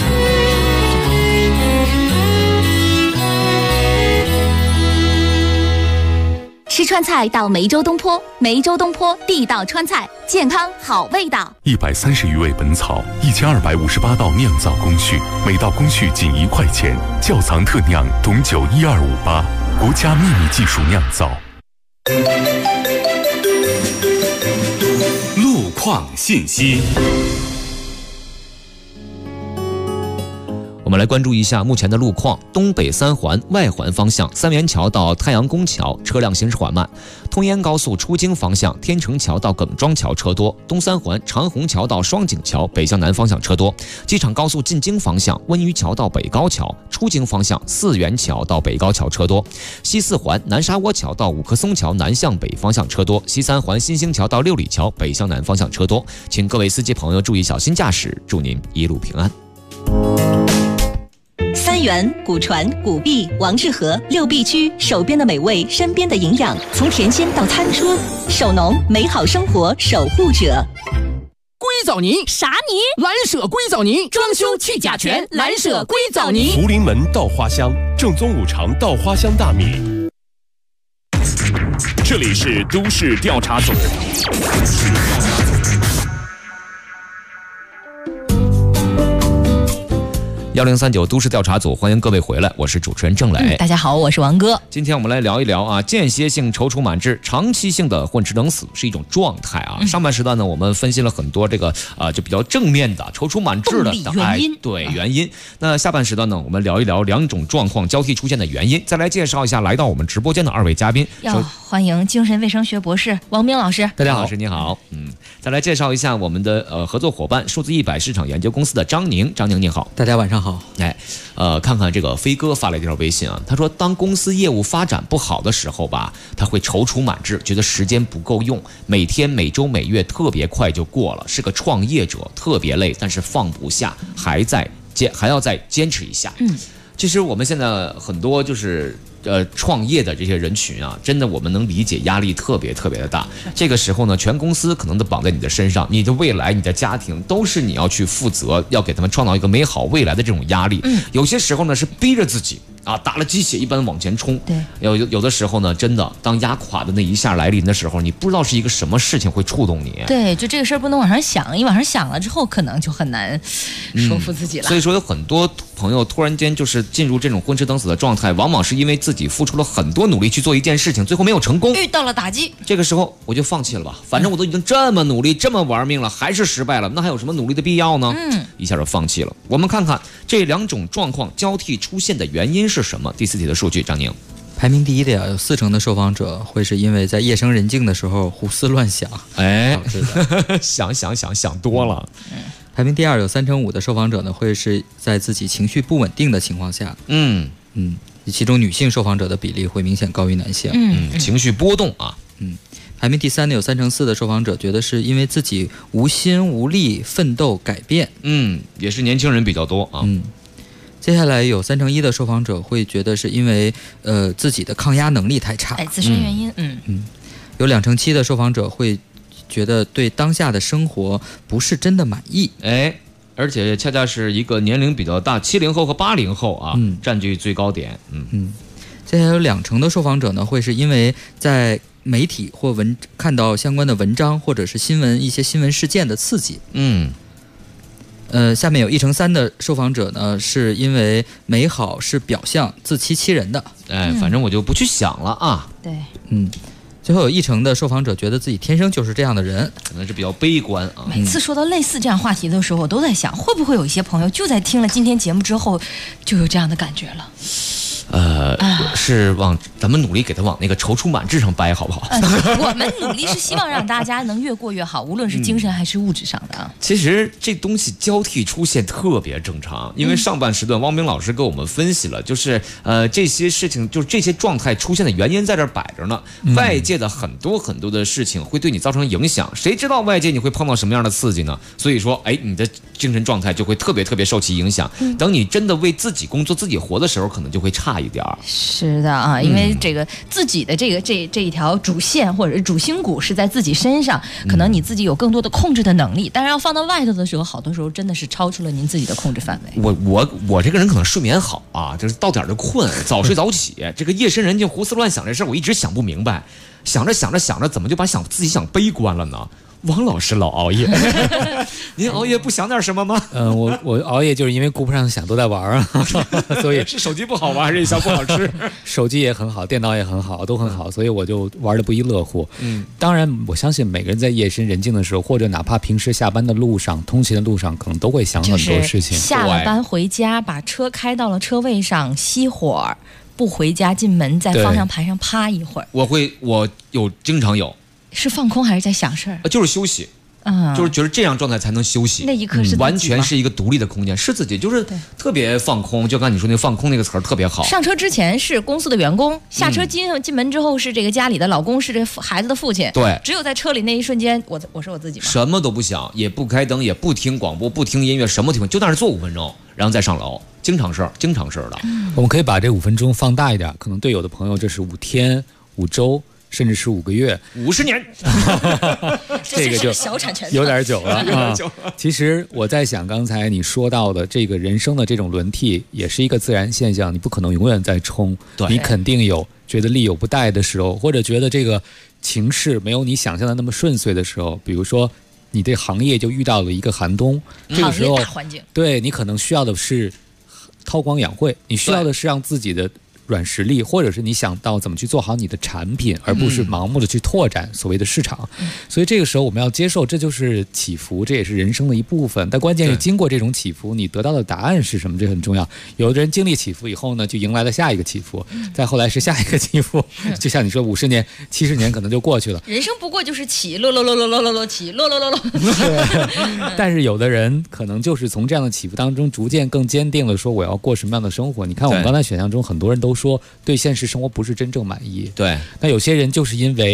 吃川菜到梅州东坡，梅州东坡地道川菜，健康好味道。 130余味本草，1258道酿造工序，每道工序仅1块钱，窖藏特酿董酒12588，国家秘密技术酿造。 路况信息。 我们来关注一下目前的路况。东北3环外环方向三元桥到太阳宫桥车辆行驶缓慢，通燕高速出京方向天成桥到耿庄桥车多，东3环长虹桥到双井桥北向南方向车多，机场高速进京方向温榆桥到北高桥，出京方向4元桥到北高桥车多，西4环南沙窝桥到五棵松桥南向北方向车多，西3环新兴桥到六里桥北向南方向车多，请各位司机朋友注意小心驾驶，祝您一路平安。 三元、古传、古碧、王致和6必居，手边的美味，身边的营养，从甜心到餐桌，手农美好生活守护者。 硅藻泥啥泥？ 蓝舍硅藻泥，装修去甲醛，蓝舍硅藻泥。 福临门稻花香，正宗5常稻花香大米。这里是都市调查组。 1039都市调查组，欢迎各位回来，我是主持人郑磊。 大家好，我是王哥。 今天我们来聊一聊啊，间歇性踌躇满志、长期性的混吃等死是一种状态啊。上半时段呢，我们分析了很多这个就比较正面的踌躇满志的原因， 对原因。那下半时段呢，我们聊一聊2种状况交替出现的原因，再来介绍一下来到我们直播间的2位嘉宾。 要欢迎精神卫生学博士王明老师。 大家好，老师你好。再来介绍一下我们的合作伙伴数字100市场研究公司的张宁。张宁你好。 大家晚上好。 看看这个飞哥发了一条微信啊，他说当公司业务发展不好的时候吧，他会踌躇满志，觉得时间不够用，每天每周每月特别快就过了，是个创业者，特别累，但是放不下，还要再坚持一下。其实我们现在很多就是创业的这些人群啊，真的我们能理解压力特别特别的大。这个时候呢，全公司可能都绑在你的身上，你的未来、你的家庭都是你要去负责，要给他们创造一个美好未来的这种压力。有些时候呢是逼着自己啊，打了鸡血一般往前冲。 对， 有的时候呢，真的当压垮的那一下来临的时候，你不知道是一个什么事情会触动你。 对，就这个事儿不能往上想，一往上想了之后，可能就很难说服自己了。 所以说有很多朋友突然间就是进入这种混吃等死的状态，往往是因为自己付出了很多努力去做一件事情，最后没有成功， 遇到了打击。 这个时候我就放弃了吧，反正我都已经这么努力、这么玩命了，还是失败了，那还有什么努力的必要呢？一下就放弃了。我们看看这两种状况交替出现的原因是什么？第4题的数据，张宁。 排名第一的呀，有40%的受访者会是因为在夜深人静的时候胡思乱想， 想多了。 排名第2，有35%的受访者呢会是在自己情绪不稳定的情况下，其中女性受访者的比例会明显高于男性， 情绪波动啊， 排名第3的有34%的受访者觉得是因为自己无心无力奋斗改变， 也是年轻人比较多啊， 接下来有1/3的受访者会觉得是因为自己的抗压能力太差， 自身原因， 有2/7的受访者会觉得对当下的生活不是真的满意， 而且恰恰是一个年龄比较大，70后和80后啊，占据最高点， 接下来有2成的受访者呢会是因为在媒体或看到相关的文章或者是一些新闻事件的刺激，下面有1/3的受访者呢，是因为美好是表象，自欺欺人的。 反正我就不去想了啊。 对， 最后有1成的受访者觉得自己天生就是这样的人， 可能是比较悲观啊。 每次说到类似这样话题的时候，我都在想，会不会有一些朋友就在听了今天节目之后，就有这样的感觉了。 是咱们努力给他往那个踌躇满志上掰，好不好？ 我们努力是希望让大家能越过越好，无论是精神还是物质上的啊。 其实这东西交替出现特别正常，因为上半时段汪明老师给我们分析了，就是这些事情，就是这些状态出现的原因在这儿摆着呢。外界的很多很多的事情会对你造成影响，谁知道外界你会碰到什么样的刺激呢？所以说，你的精神状态就会特别特别受其影响。等你真的为自己工作、自己活的时候，可能就会差一点。 是的啊，因为这个自己的这一条主线或者是主心骨是在自己身上，可能你自己有更多的控制的能力，但是要放到外头的时候，好多时候真的是超出了您自己的控制范围。 我这个人可能睡眠好啊，就是到点就困，早睡早起。这个夜深人静胡思乱想这事儿，我一直想不明白，想着怎么就把自己想悲观了呢？王老师老熬夜，您熬夜不想点什么吗？ 我熬夜就是因为顾不上想，都在玩啊，所以是手机不好玩，还是想不好吃？ 手机也很好，电脑也很好，都很好，所以我就玩得不亦乐乎。当然，我相信每个人在夜深人静的时候，或者哪怕平时下班的路上、通勤的路上，可能都会想很多事情。 下了班回家，把车开到了车位上，熄火，不回家，进门在方向盘上趴一会儿。 我经常有。 是放空还是在想事儿？ 就是休息，就是觉得这样状态才能休息。 那一刻是完全是一个独立的空间，是自己，就是特别放空。就刚才你说那个放空那个词儿特别好。 上车之前是公司的员工，下车进门之后是这个家里的老公，是这孩子的父亲。 对， 只有在车里那一瞬间，我是我自己嘛， 什么都不想，也不开灯，也不听广播，不听音乐，什么听，就在那儿坐5分钟，然后再上楼。经常事儿的。 我们可以把这5分钟放大一点，可能对有的朋友这是5天、5周。甚至是5个月、 50年， 这个就小产权有点久了。其实我在想，刚才你说到的这个人生的这种轮替，也是一个自然现象。你不可能永远在冲，你肯定有觉得力有不逮的时候，或者觉得这个情势没有你想象的那么顺遂的时候。比如说，你这行业就遇到了一个寒冬，这个时候，对你可能需要的是韬光养晦，你需要的是让自己的软实力，或者是你想到怎么去做好你的产品，而不是盲目的去拓展所谓的市场。所以这个时候我们要接受，这就是起伏，这也是人生的一部分。但关键是经过这种起伏，你得到的答案是什么，这很重要。有的人经历起伏以后呢，就迎来了下一个起伏，再后来是下一个起伏。就像你说，50年、70年可能就过去了。 人生不过就是起落落落落落落落起落落落落。 但是有的人可能就是从这样的起伏当中，逐渐更坚定了说我要过什么样的生活。你看我们刚才选项中，很多人都说对现实生活不是真正满意。 对， 那有些人就是因为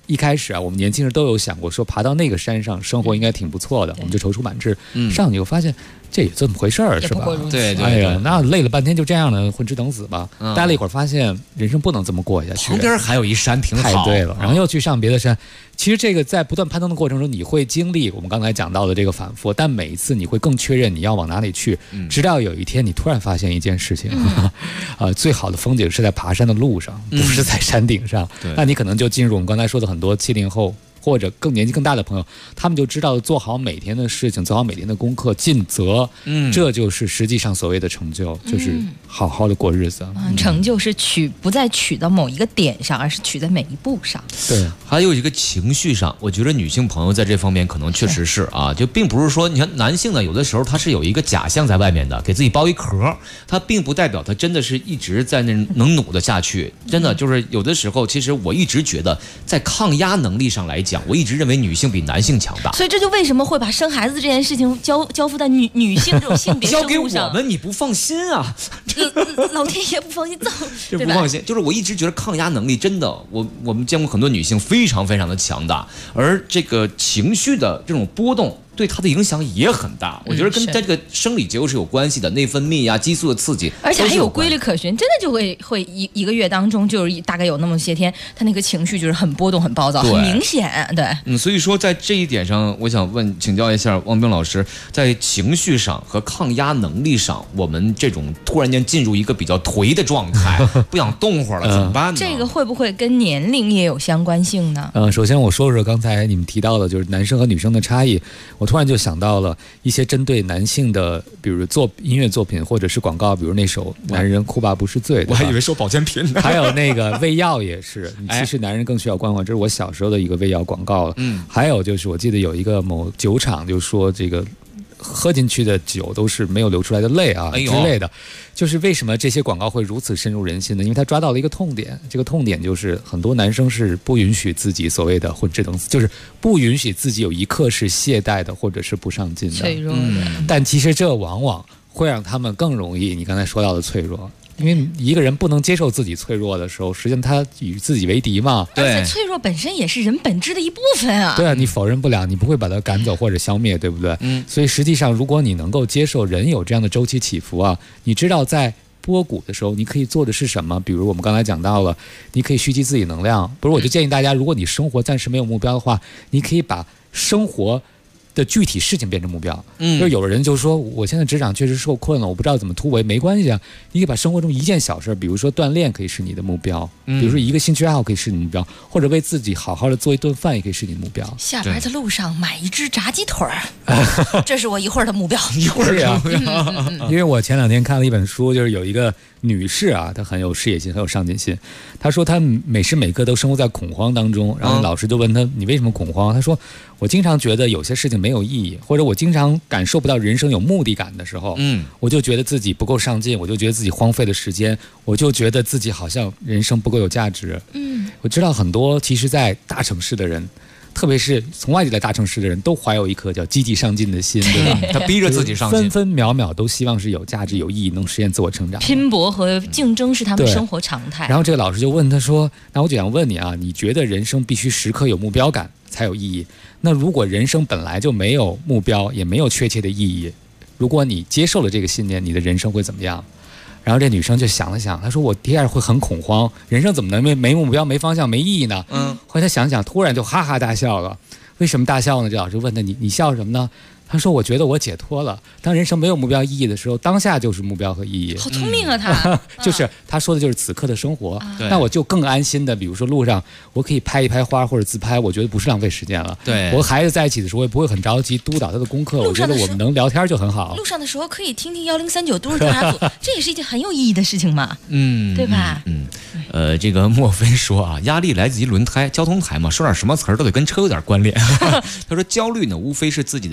一开始啊，我们年轻人都有想过说爬到那个山上生活应该挺不错的，我们就踌躇满志。上去又发现这也这么回事儿，是吧？ 对， 哎呀，那累了半天就这样的混吃等死吧。待了一会儿发现人生不能这么过下去。 旁边还有一山挺好， 太对了。然后又去上别的山。其实这个在不断攀登的过程中，你会经历我们刚才讲到的这个反复，但每一次你会更确认你要往哪里去。直到有一天你突然发现一件事情，最好的风景是在爬山的路上，不是在山顶上。那你可能就进入我们刚才说的很多70后。或者更年纪更大的朋友，他们就知道做好每天的事情，做好每天的功课，尽责，这就是实际上所谓的成就，就是好好的过日子。 成就是不再取到某一个点上，而是取在每一步上。 对， 还有一个情绪上，我觉得女性朋友在这方面可能确实是啊，就并不是说，你看男性呢，有的时候他是有一个假象在外面的，给自己包一壳，他并不代表他真的是一直在那能努得下去。真的就是有的时候，其实我一直觉得在抗压能力上来讲，我一直认为女性比男性强大， 所以这就为什么会把生孩子这件事情交付在女性这种性别交给我们，你不放心啊？ 老天爷不放心， 这不放心。就是我一直觉得抗压能力真的，我们见过很多女性非常非常的强大，而这个情绪的这种波动。对它的影响也很大，我觉得跟这个生理结构是有关系的，内分泌呀、激素的刺激， 而且还有规律可循，真的就会一个月当中就是大概有那么些天，他那个情绪就是很波动、很暴躁，很明显。对， 所以说在这一点上，我想请教一下汪冰老师，在情绪上和抗压能力上，我们这种突然间进入一个比较颓的状态，不想动会儿了，怎么办呢？ 这个会不会跟年龄也有相关性呢？ 首先我说说刚才你们提到的，就是男生和女生的差异，我突然就想到了一些针对男性的，比如音乐作品或者是广告，比如那首《男人哭吧不是罪》， 我还以为说保健品呢。 还有那个胃药也是，其实男人更需要关怀，这是我小时候的一个胃药广告了。还有就是我记得有一个某酒厂就说这个。喝进去的酒都是没有流出来的泪啊之类的，就是为什么这些广告会如此深入人心呢？因为他抓到了一个痛点，这个痛点就是很多男生是不允许自己所谓的混吃等死，就是不允许自己有一刻是懈怠的或者是不上进的， 脆弱的。 但其实这往往会让他们更容易，你刚才说到的脆弱。因为一个人不能接受自己脆弱的时候，实际上他与自己为敌嘛。 而且脆弱本身也是人本质的一部分啊。 对啊，你否认不了，你不会把它赶走或者消灭，对不对？所以实际上，如果你能够接受人有这样的周期起伏啊，你知道在波谷的时候，你可以做的是什么？比如我们刚才讲到了，你可以蓄积自己能量。不是，我就建议大家，如果你生活暂时没有目标的话，你可以把生活的具体事情变成目标。就是有的人就说我现在职场确实受困了，我不知道怎么突围，没关系啊，你可以把生活中一件小事，比如说锻炼可以是你的目标，比如说一个兴趣爱好可以是你的目标，或者为自己好好的做一顿饭也可以是你的目标。 下班的路上买一只炸鸡腿儿，这是我一会儿的目标。 一会儿的目标。因为我前2天看了一本书，就是有一个女士啊，她很有事业心，很有上进心。她说她每时每刻都生活在恐慌当中，然后老师就问她你为什么恐慌？她说我经常觉得有些事情没有意义，或者我经常感受不到人生有目的感的时候，我就觉得自己不够上进，我就觉得自己荒废了时间，我就觉得自己好像人生不够有价值。我知道很多其实在大城市的人，特别是从外地来大城市的人，都怀有一颗叫积极上进的心，对吧？ 他逼着自己上进， 分分秒秒都希望是有价值、有意义，能实现自我成长。 拼搏和竞争是他们生活常态。 然后这个老师就问他说：“那我就想问你啊，你觉得人生必须时刻有目标感才有意义？那如果人生本来就没有目标，也没有确切的意义，如果你接受了这个信念，你的人生会怎么样？”然后这女生就想了想，她说：“我第二会很恐慌，人生怎么能没目标、没方向、没意义呢？”后来她想想，突然就哈哈大笑了。为什么大笑呢？这老师问她：“你笑什么呢？”他说：“我觉得我解脱了。当人生没有目标意义的时候，当下就是目标和意义。” 好聪明啊，他就是他说的就是此刻的生活。那我就更安心的，比如说路上我可以拍一拍花或者自拍，我觉得不是浪费时间了。 对， 我和孩子在一起的时候，我也不会很着急督导他的功课。我觉得我们能聊天就很好。 路上的时候可以听听1039都市调查组，这也是一件很有意义的事情嘛。对吧？ 这个莫非说啊，压力来自于轮胎、交通台嘛，说点什么词儿都得跟车有点关联。他说焦虑呢，无非是自己的阅历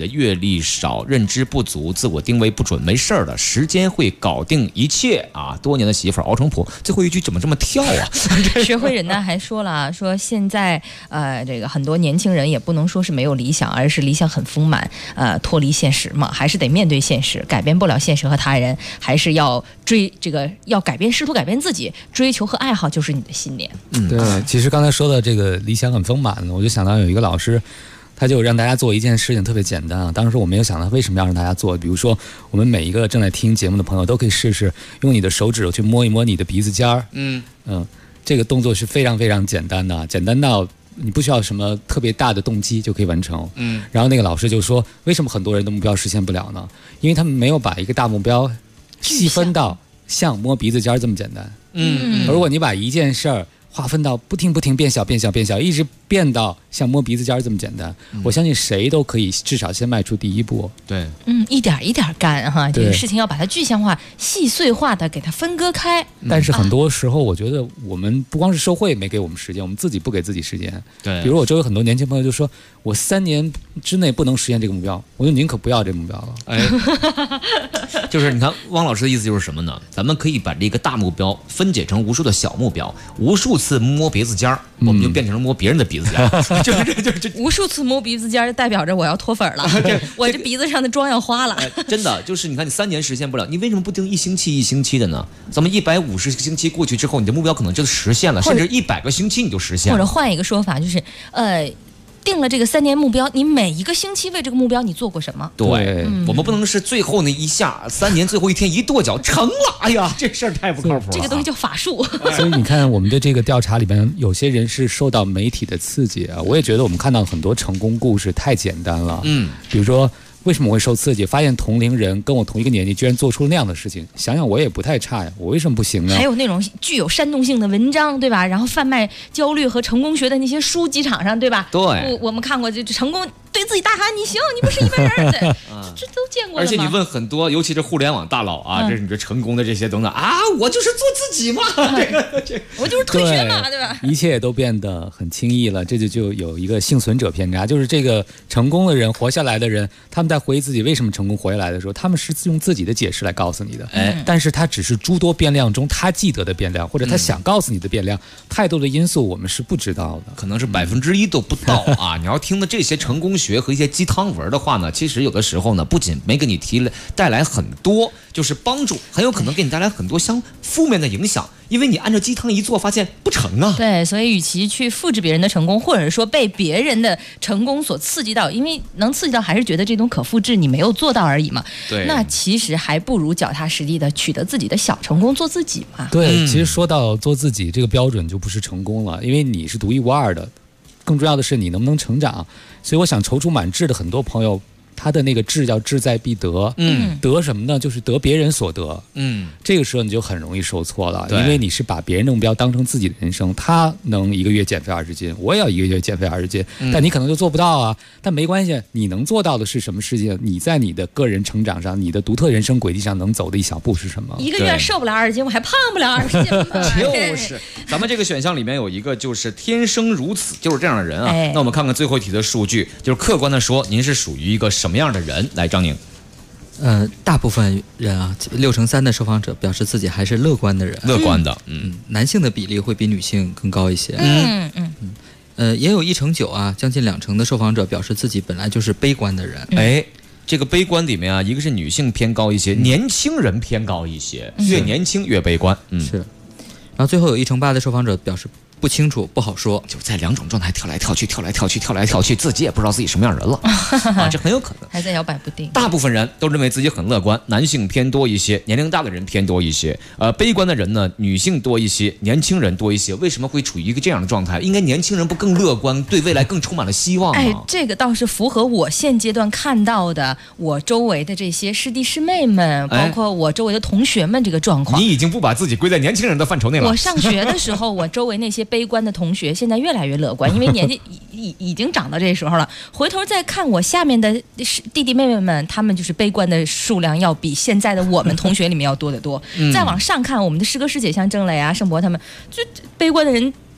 力少、认知不足、自我定位不准，没事儿的，时间会搞定一切啊！多年的媳妇熬成婆，最后一句怎么这么跳啊？ 学会人呢还说了，说现在这个很多年轻人也不能说是没有理想，而是理想很丰满，脱离现实嘛，还是得面对现实，改变不了现实和他人，还是要要改变，试图改变自己，追求和爱好就是你的信念。 对，其实刚才说的这个理想很丰满，我就想到有一个老师，他就让大家做一件事情特别简单啊。当时我没有想到为什么要让大家做，比如说我们每一个正在听节目的朋友都可以试试用你的手指去摸一摸你的鼻子尖儿。这个动作是非常非常简单的，简单到你不需要什么特别大的动机就可以完成。然后那个老师就说，为什么很多人的目标实现不了呢？因为他们没有把一个大目标细分到像摸鼻子尖这么简单。如果你把一件事儿划分到不停变小，一直变到像摸鼻子尖这么简单，我相信谁都可以至少先迈出第一步。 对， 一点一点干哈，这个事情要把它具象化、细碎化的给它分割开。 但是很多时候，我觉得我们不光是社会没给我们时间，我们自己不给自己时间。 对， 比如我周围很多年轻朋友就说，我3年之内不能实现这个目标，我就宁可不要这个目标了。 就是你看汪老师的意思就是什么呢？咱们可以把这个大目标分解成无数的小目标，无数次摸鼻子尖儿，我们就变成了摸别人的鼻子尖儿。就是无数次摸鼻子尖儿，代表着我要脱粉了，我这鼻子上的妆要花了。 真的就是你看，你3年实现不了，你为什么不定1星期的呢？咱们150个星期过去之后，你的目标可能就实现了，甚至100个星期你就实现了。 或者换一个说法，就是定了这个3年目标，你每一个星期为这个目标你做过什么？ 对，我们不能是最后那一下3年最后一天一跺脚成了，哎呀，这事儿太不靠谱了。 这个东西叫法术。 所以你看，我们的这个调查里边，有些人是受到媒体的刺激啊。我也觉得我们看到很多成功故事太简单了。比如说，为什么我会受刺激？发现同龄人跟我同一个年纪居然做出了那样的事情，想想我也不太差呀，我为什么不行呢？ 还有那种具有煽动性的文章，对吧？然后贩卖焦虑和成功学的那些书籍场上，对吧？ 对， 我们看过，就成功对自己大喊：“你行，你不是一般人。”这都见过了吗？ 而且你问很多，尤其是互联网大佬啊，这是你这成功的这些等等啊，我就是做自己嘛， 我就是退学嘛，对吧？ 一切都变得很轻易了，这就有一个幸存者偏差，就是这个成功的人、活下来的人，他们在回忆自己为什么成功活下来的时候，他们是用自己的解释来告诉你的。但是他只是诸多变量中他记得的变量，或者他想告诉你的变量，太多的因素我们是不知道的， 可能是1%都不到啊！你要听的这些成功学和一些鸡汤文的话呢，其实有的时候呢，不仅没给你带来很多就是帮助，很有可能给你带来很多负面的影响，因为你按照鸡汤一做，发现不成啊。 对，所以与其去复制别人的成功，或者说被别人的成功所刺激到，因为能刺激到，还是觉得这种可复制你没有做到而已嘛。 对， 那其实还不如脚踏实地的取得自己的小成功，做自己嘛。 对，其实说到做自己这个标准就不是成功了，因为你是独一无二的，更重要的是你能不能成长。所以我想踌躇满志的很多朋友，他的那个志叫志在必得，得什么呢？就是得别人所得，这个时候你就很容易受挫了，因为你是把别人的目标当成自己的人生，他能1个月减肥20斤，我也要1个月减肥20斤，但你可能就做不到啊。但没关系，你能做到的是什么事情？你在你的个人成长上，你的独特人生轨迹上能走的一小步是什么 ？1个月瘦不了20斤，我还胖不了20斤。 就是咱们这个选项里面有一个就是天生如此，就是这样的人啊。那我们看看最后一题的数据，就是客观的说，您是属于一个什么样的人？来，张宁。 大部分人啊，63%的受访者表示自己还是乐观的人。 乐观的， 男性的比例会比女性更高一些。也有1%9%啊，将近2%的受访者表示自己本来就是悲观的人。 这个悲观里面啊，一个是女性偏高一些，年轻人偏高一些，越年轻越悲观。 是。然后最后有1%8%的受访者表示不清楚，不好说， 就在2种状态跳来跳去，自己也不知道自己什么样人了啊，这很有可能还在摇摆不定。 大部分人都认为自己很乐观，男性偏多一些，年龄大的人偏多一些。悲观的人呢，女性多一些，年轻人多一些。为什么会处于一个这样的状态？应该年轻人不更乐观，对未来更充满了希望吗？ 这个倒是符合我现阶段看到的，我周围的这些师弟师妹们，包括我周围的同学们这个状况。 你已经不把自己归在年轻人的范畴内了。 我上学的时候，我周围那些悲观的同学现在越来越乐观，因为年纪已经长到这时候了。回头再看我下面的弟弟妹妹们，他们就是悲观的数量要比现在的我们同学里面要多得多。再往上看，我们的师哥师姐像郑磊啊、盛博他们，就悲观的人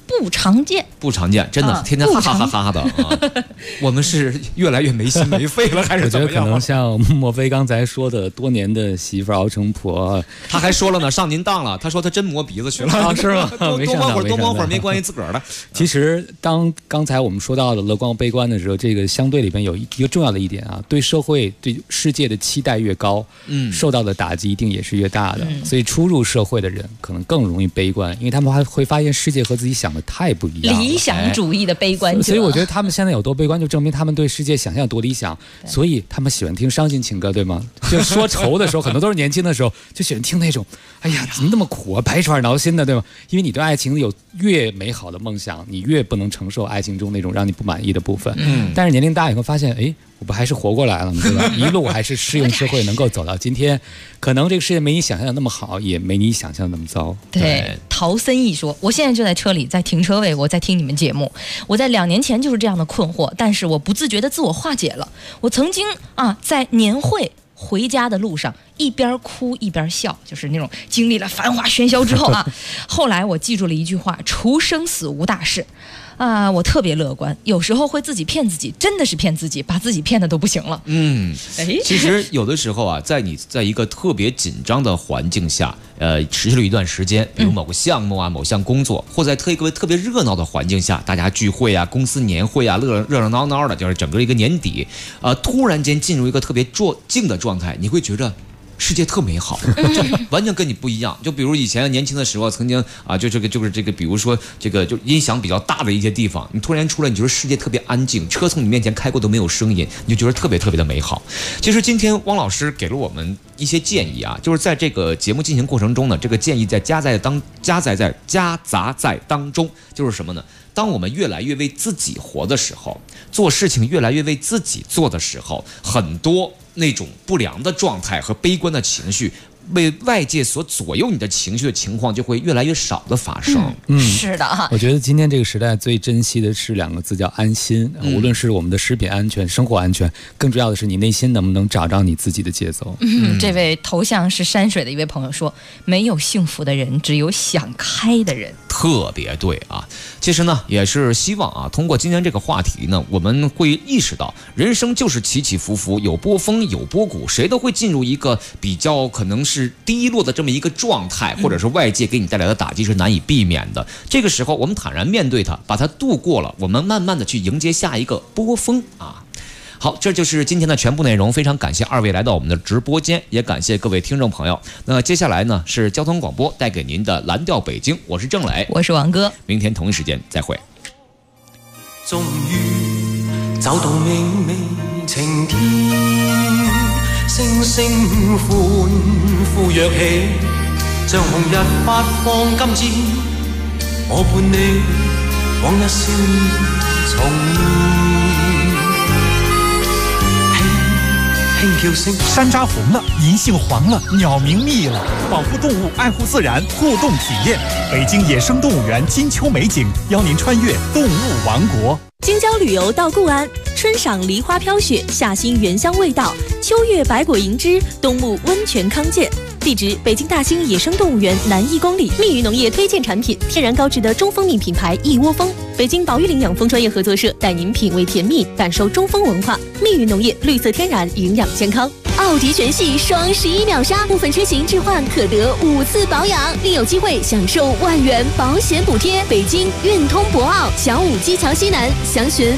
不常见， 不常见，真的，天天哈哈哈哈的啊！我们是越来越没心没肺了，还是怎么样？ 我觉得可能像莫非刚才说的，多年的媳妇熬成婆， 他还说了呢，上您当了。他说他真磨鼻子去了， 是吗？ 多摸会儿没关系自个儿的。 其实当刚才我们说到的乐观悲观的时候，这个相对里边有一个重要的一点啊，对社会对世界的期待越高，受到的打击一定也是越大的。所以初入社会的人可能更容易悲观，因为他们还会发现世界和自己想的太不一样了。 理想主义的悲观者， 所以我觉得他们现在有多悲观，就证明他们对世界想象多理想。所以他们喜欢听伤心情歌，对吗？就说愁的时候，很多都是年轻的时候就喜欢听那种，哎呀，怎么那么苦啊，百爪挠心的，对吗？因为你对爱情有越美好的梦想，你越不能承受爱情中那种让你不满意的部分。但是年龄大以后发现，哎，我不还是活过来了吗？对吧？一路还是适应社会，能够走到今天。可能这个世界没你想象的那么好，也没你想象的那么糟。 对，陶森一说，我现在就在车里，在停车位，我在听你们节目。我在2年前就是这样的困惑，但是我不自觉的自我化解了。我曾经在年会回家的路上一边哭一边笑，就是那种经历了繁华喧嚣之后后来我记住了一句话：除生死无大事。我特别乐观，有时候会自己骗自己，真的是骗自己，把自己骗的都不行了。 其实有的时候啊，你在一个特别紧张的环境下，持续了一段时间，比如某个项目啊、某项工作，或在特别热闹的环境下，大家聚会啊、公司年会啊，热闹闹的，就是整个一个年底，突然间进入一个特别静的状态，你会觉着世界特美好，就完全跟你不一样。就比如以前年轻的时候，曾经就是这个，比如说这个就音响比较大的一些地方，你突然出来，你觉得世界特别安静，车从你面前开过都没有声音，你就觉得特别特别的美好。其实今天汪老师给了我们一些建议啊，就是在这个节目进行过程中呢，这个建议在夹杂在当中，就是什么呢？当我们越来越为自己活的时候，做事情越来越为自己做的时候，很多那种不良的状态和悲观的情绪，为外界所左右你的情绪的情况就会越来越少的发生。 是的。 我觉得今天这个时代最珍惜的是2个字，叫安心。无论是我们的食品安全、生活安全，更重要的是你内心能不能找到你自己的节奏。 这位头像是山水的一位朋友说，没有幸福的人，只有想开的人。 特别对啊！其实呢，也是希望通过今天这个话题呢，我们会意识到，人生就是起起伏伏，有波峰有波谷，谁都会进入一个比较可能是低落的这么一个状态，或者是外界给你带来的打击是难以避免的。这个时候，我们坦然面对它，把它度过了，我们慢慢的去迎接下一个波峰啊！好，这就是今天的全部内容。非常感谢2位来到我们的直播间，也感谢各位听众朋友。那接下来呢是交通广播带给您的蓝调北京，我是郑磊， 我是王哥， 明天同一时间再会。 終於走到明媚晴天，星星歡呼躍起，像紅日發放金箭，我伴你往日少年重現。 山楂紅了，銀杏黃了，鳥鳴密了，保護動物，愛護自然，互動體驗。北京野生動物園金秋美景，邀您穿越動物王國。 京郊旅遊到固安，春賞梨花飄雪，夏欣原香味道，秋月百果盈枝，冬沐溫泉康健。地址：北京大兴野生動物園南1公里。蜜语農業推薦產品：天然高質的中蜂蜜品牌一窩蜂。北京保育領養蜂專業合作社帶您品味甜蜜，感受中蜂文化。蜜语農業，綠色天然，營養健康。奧迪全系雙11秒殺，部分車型置換可得5次保養，另有機會享受萬元保險補貼。北京運通博奧小武基橋西南，詳詢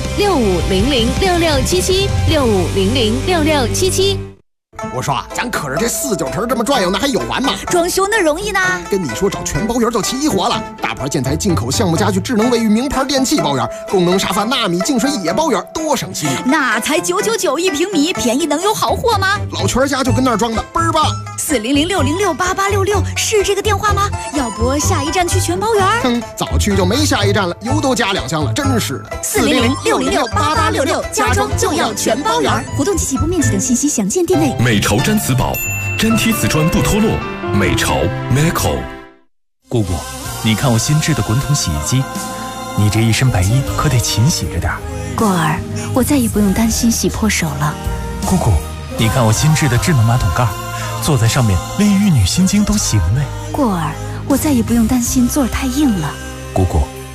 6500667765006677。 我说咱可是这4、9成这么转悠，那还有完吗？ 装修那容易呢？ 跟你说，找全包圆就齐活了。大牌建材、进口项目家具、智能卫浴、名牌电器包圆，功能沙发、纳米净水也包圆，多省心啊！ 那才9991平米，便宜能有好货吗？ 老全家就跟那儿装的，倍儿棒。 400-606-8866是这个电话吗？要不下一站去全包圆？ 早去就没下一站了，油都加2箱了，真是的。 400-606-8866，家装就要全包圆。活动及起步面积等信息详见店内。 美潮毡瓷宝，粘贴瓷砖不脱落。美潮 Meco。 姑姑，你看我新制的滚筒洗衣机，你这一身白衣可得勤洗着点。 过儿，我再也不用担心洗破手了。 姑姑，你看我新制的智能马桶盖，坐在上面连玉女心经都行嘞。 过儿，我再也不用担心座儿太硬了。 姑姑，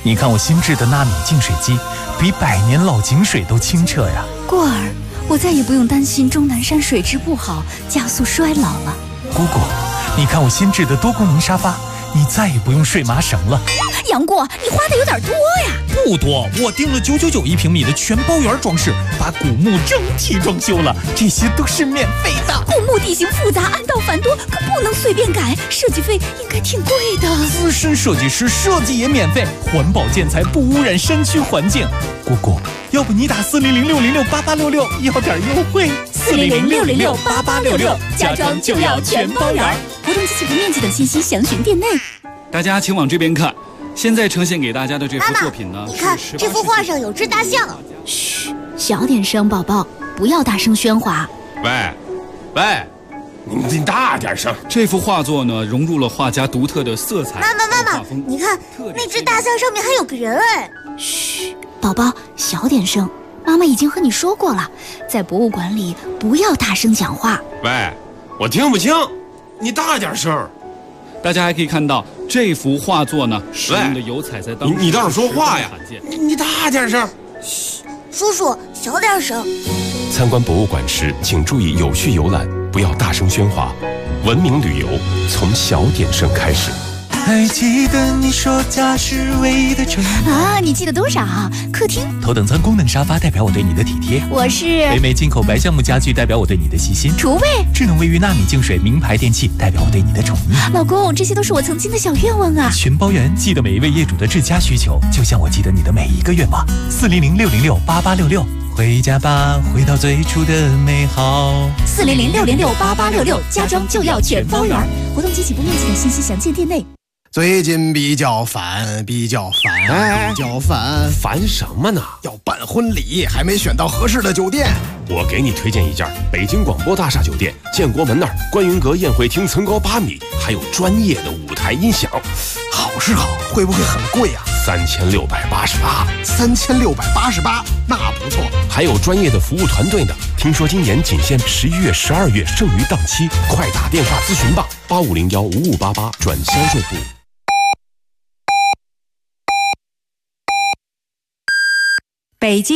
你看我新制的纳米净水机，比100年老井水都清澈呀。 过儿，我再也不用担心终南山水质不好，加速衰老了。 姑姑，你看我新制的多功能沙发，你再也不用睡麻绳了。 杨过，你花的有点多呀。 不多，我订了9991平米的全包圆装饰，把古墓整体装修了，这些都是免费的。 古墓地形复杂，暗道繁多，可不能随便改，设计费应该挺贵的。 资深设计师设计也免费，环保建材不污染山区环境。姑姑，要不你打400-606-8866要点优惠。 400-606-8866，家装就要全包圆。活动机器和面积等信息详询店内。 大家请往这边看，现在呈现给大家的这幅作品呢， 你看这幅画上有只大象。 嘘，小点声，宝宝，不要大声喧哗。 喂，你大点声。 这幅画作呢，融入了画家独特的色彩。 妈妈，你看那只大象上面还有个人哎。 嘘，宝宝，小点声。妈妈已经和你说过了，在博物馆里不要大声讲话。 喂，我听不清，你大点声。 大家还可以看到这幅画作呢，使用的油彩在当时你倒是说话呀！你大点声。 嘘，叔叔小点声。 参观博物馆时，请注意有序游览，不要大声喧哗。文明旅游从小点声开始。 还记得你说家是唯一的城啊？你记得多少？客厅头等舱功能沙发代表我对你的体贴。 我是北美进口白橡木家具代表我对你的细心。 厨卫智能卫浴纳米净水名牌电器代表我对你的宠溺。 老公，这些都是我曾经的小愿望啊！ 全包圆，记得每一位业主的至佳需求，就像我记得你的每一个愿望。400-606-8866，回家吧，回到最初的美好。 400-606-8866，家装就要全包圆。活动及起步面积等信息详见店内。 最近比较烦， 烦什么呢？ 要办婚礼，还没选到合适的酒店。 我给你推荐一家北京广播大厦酒店，建国门那儿观云阁宴会厅层高8米，还有专业的舞台音响。 好是好，会不会很贵啊 ？3688。 3688，那不错。 还有专业的服务团队呢。听说今年仅限11月、12月，剩余档期，快打电话咨询吧，8501-5588转销售部。 北京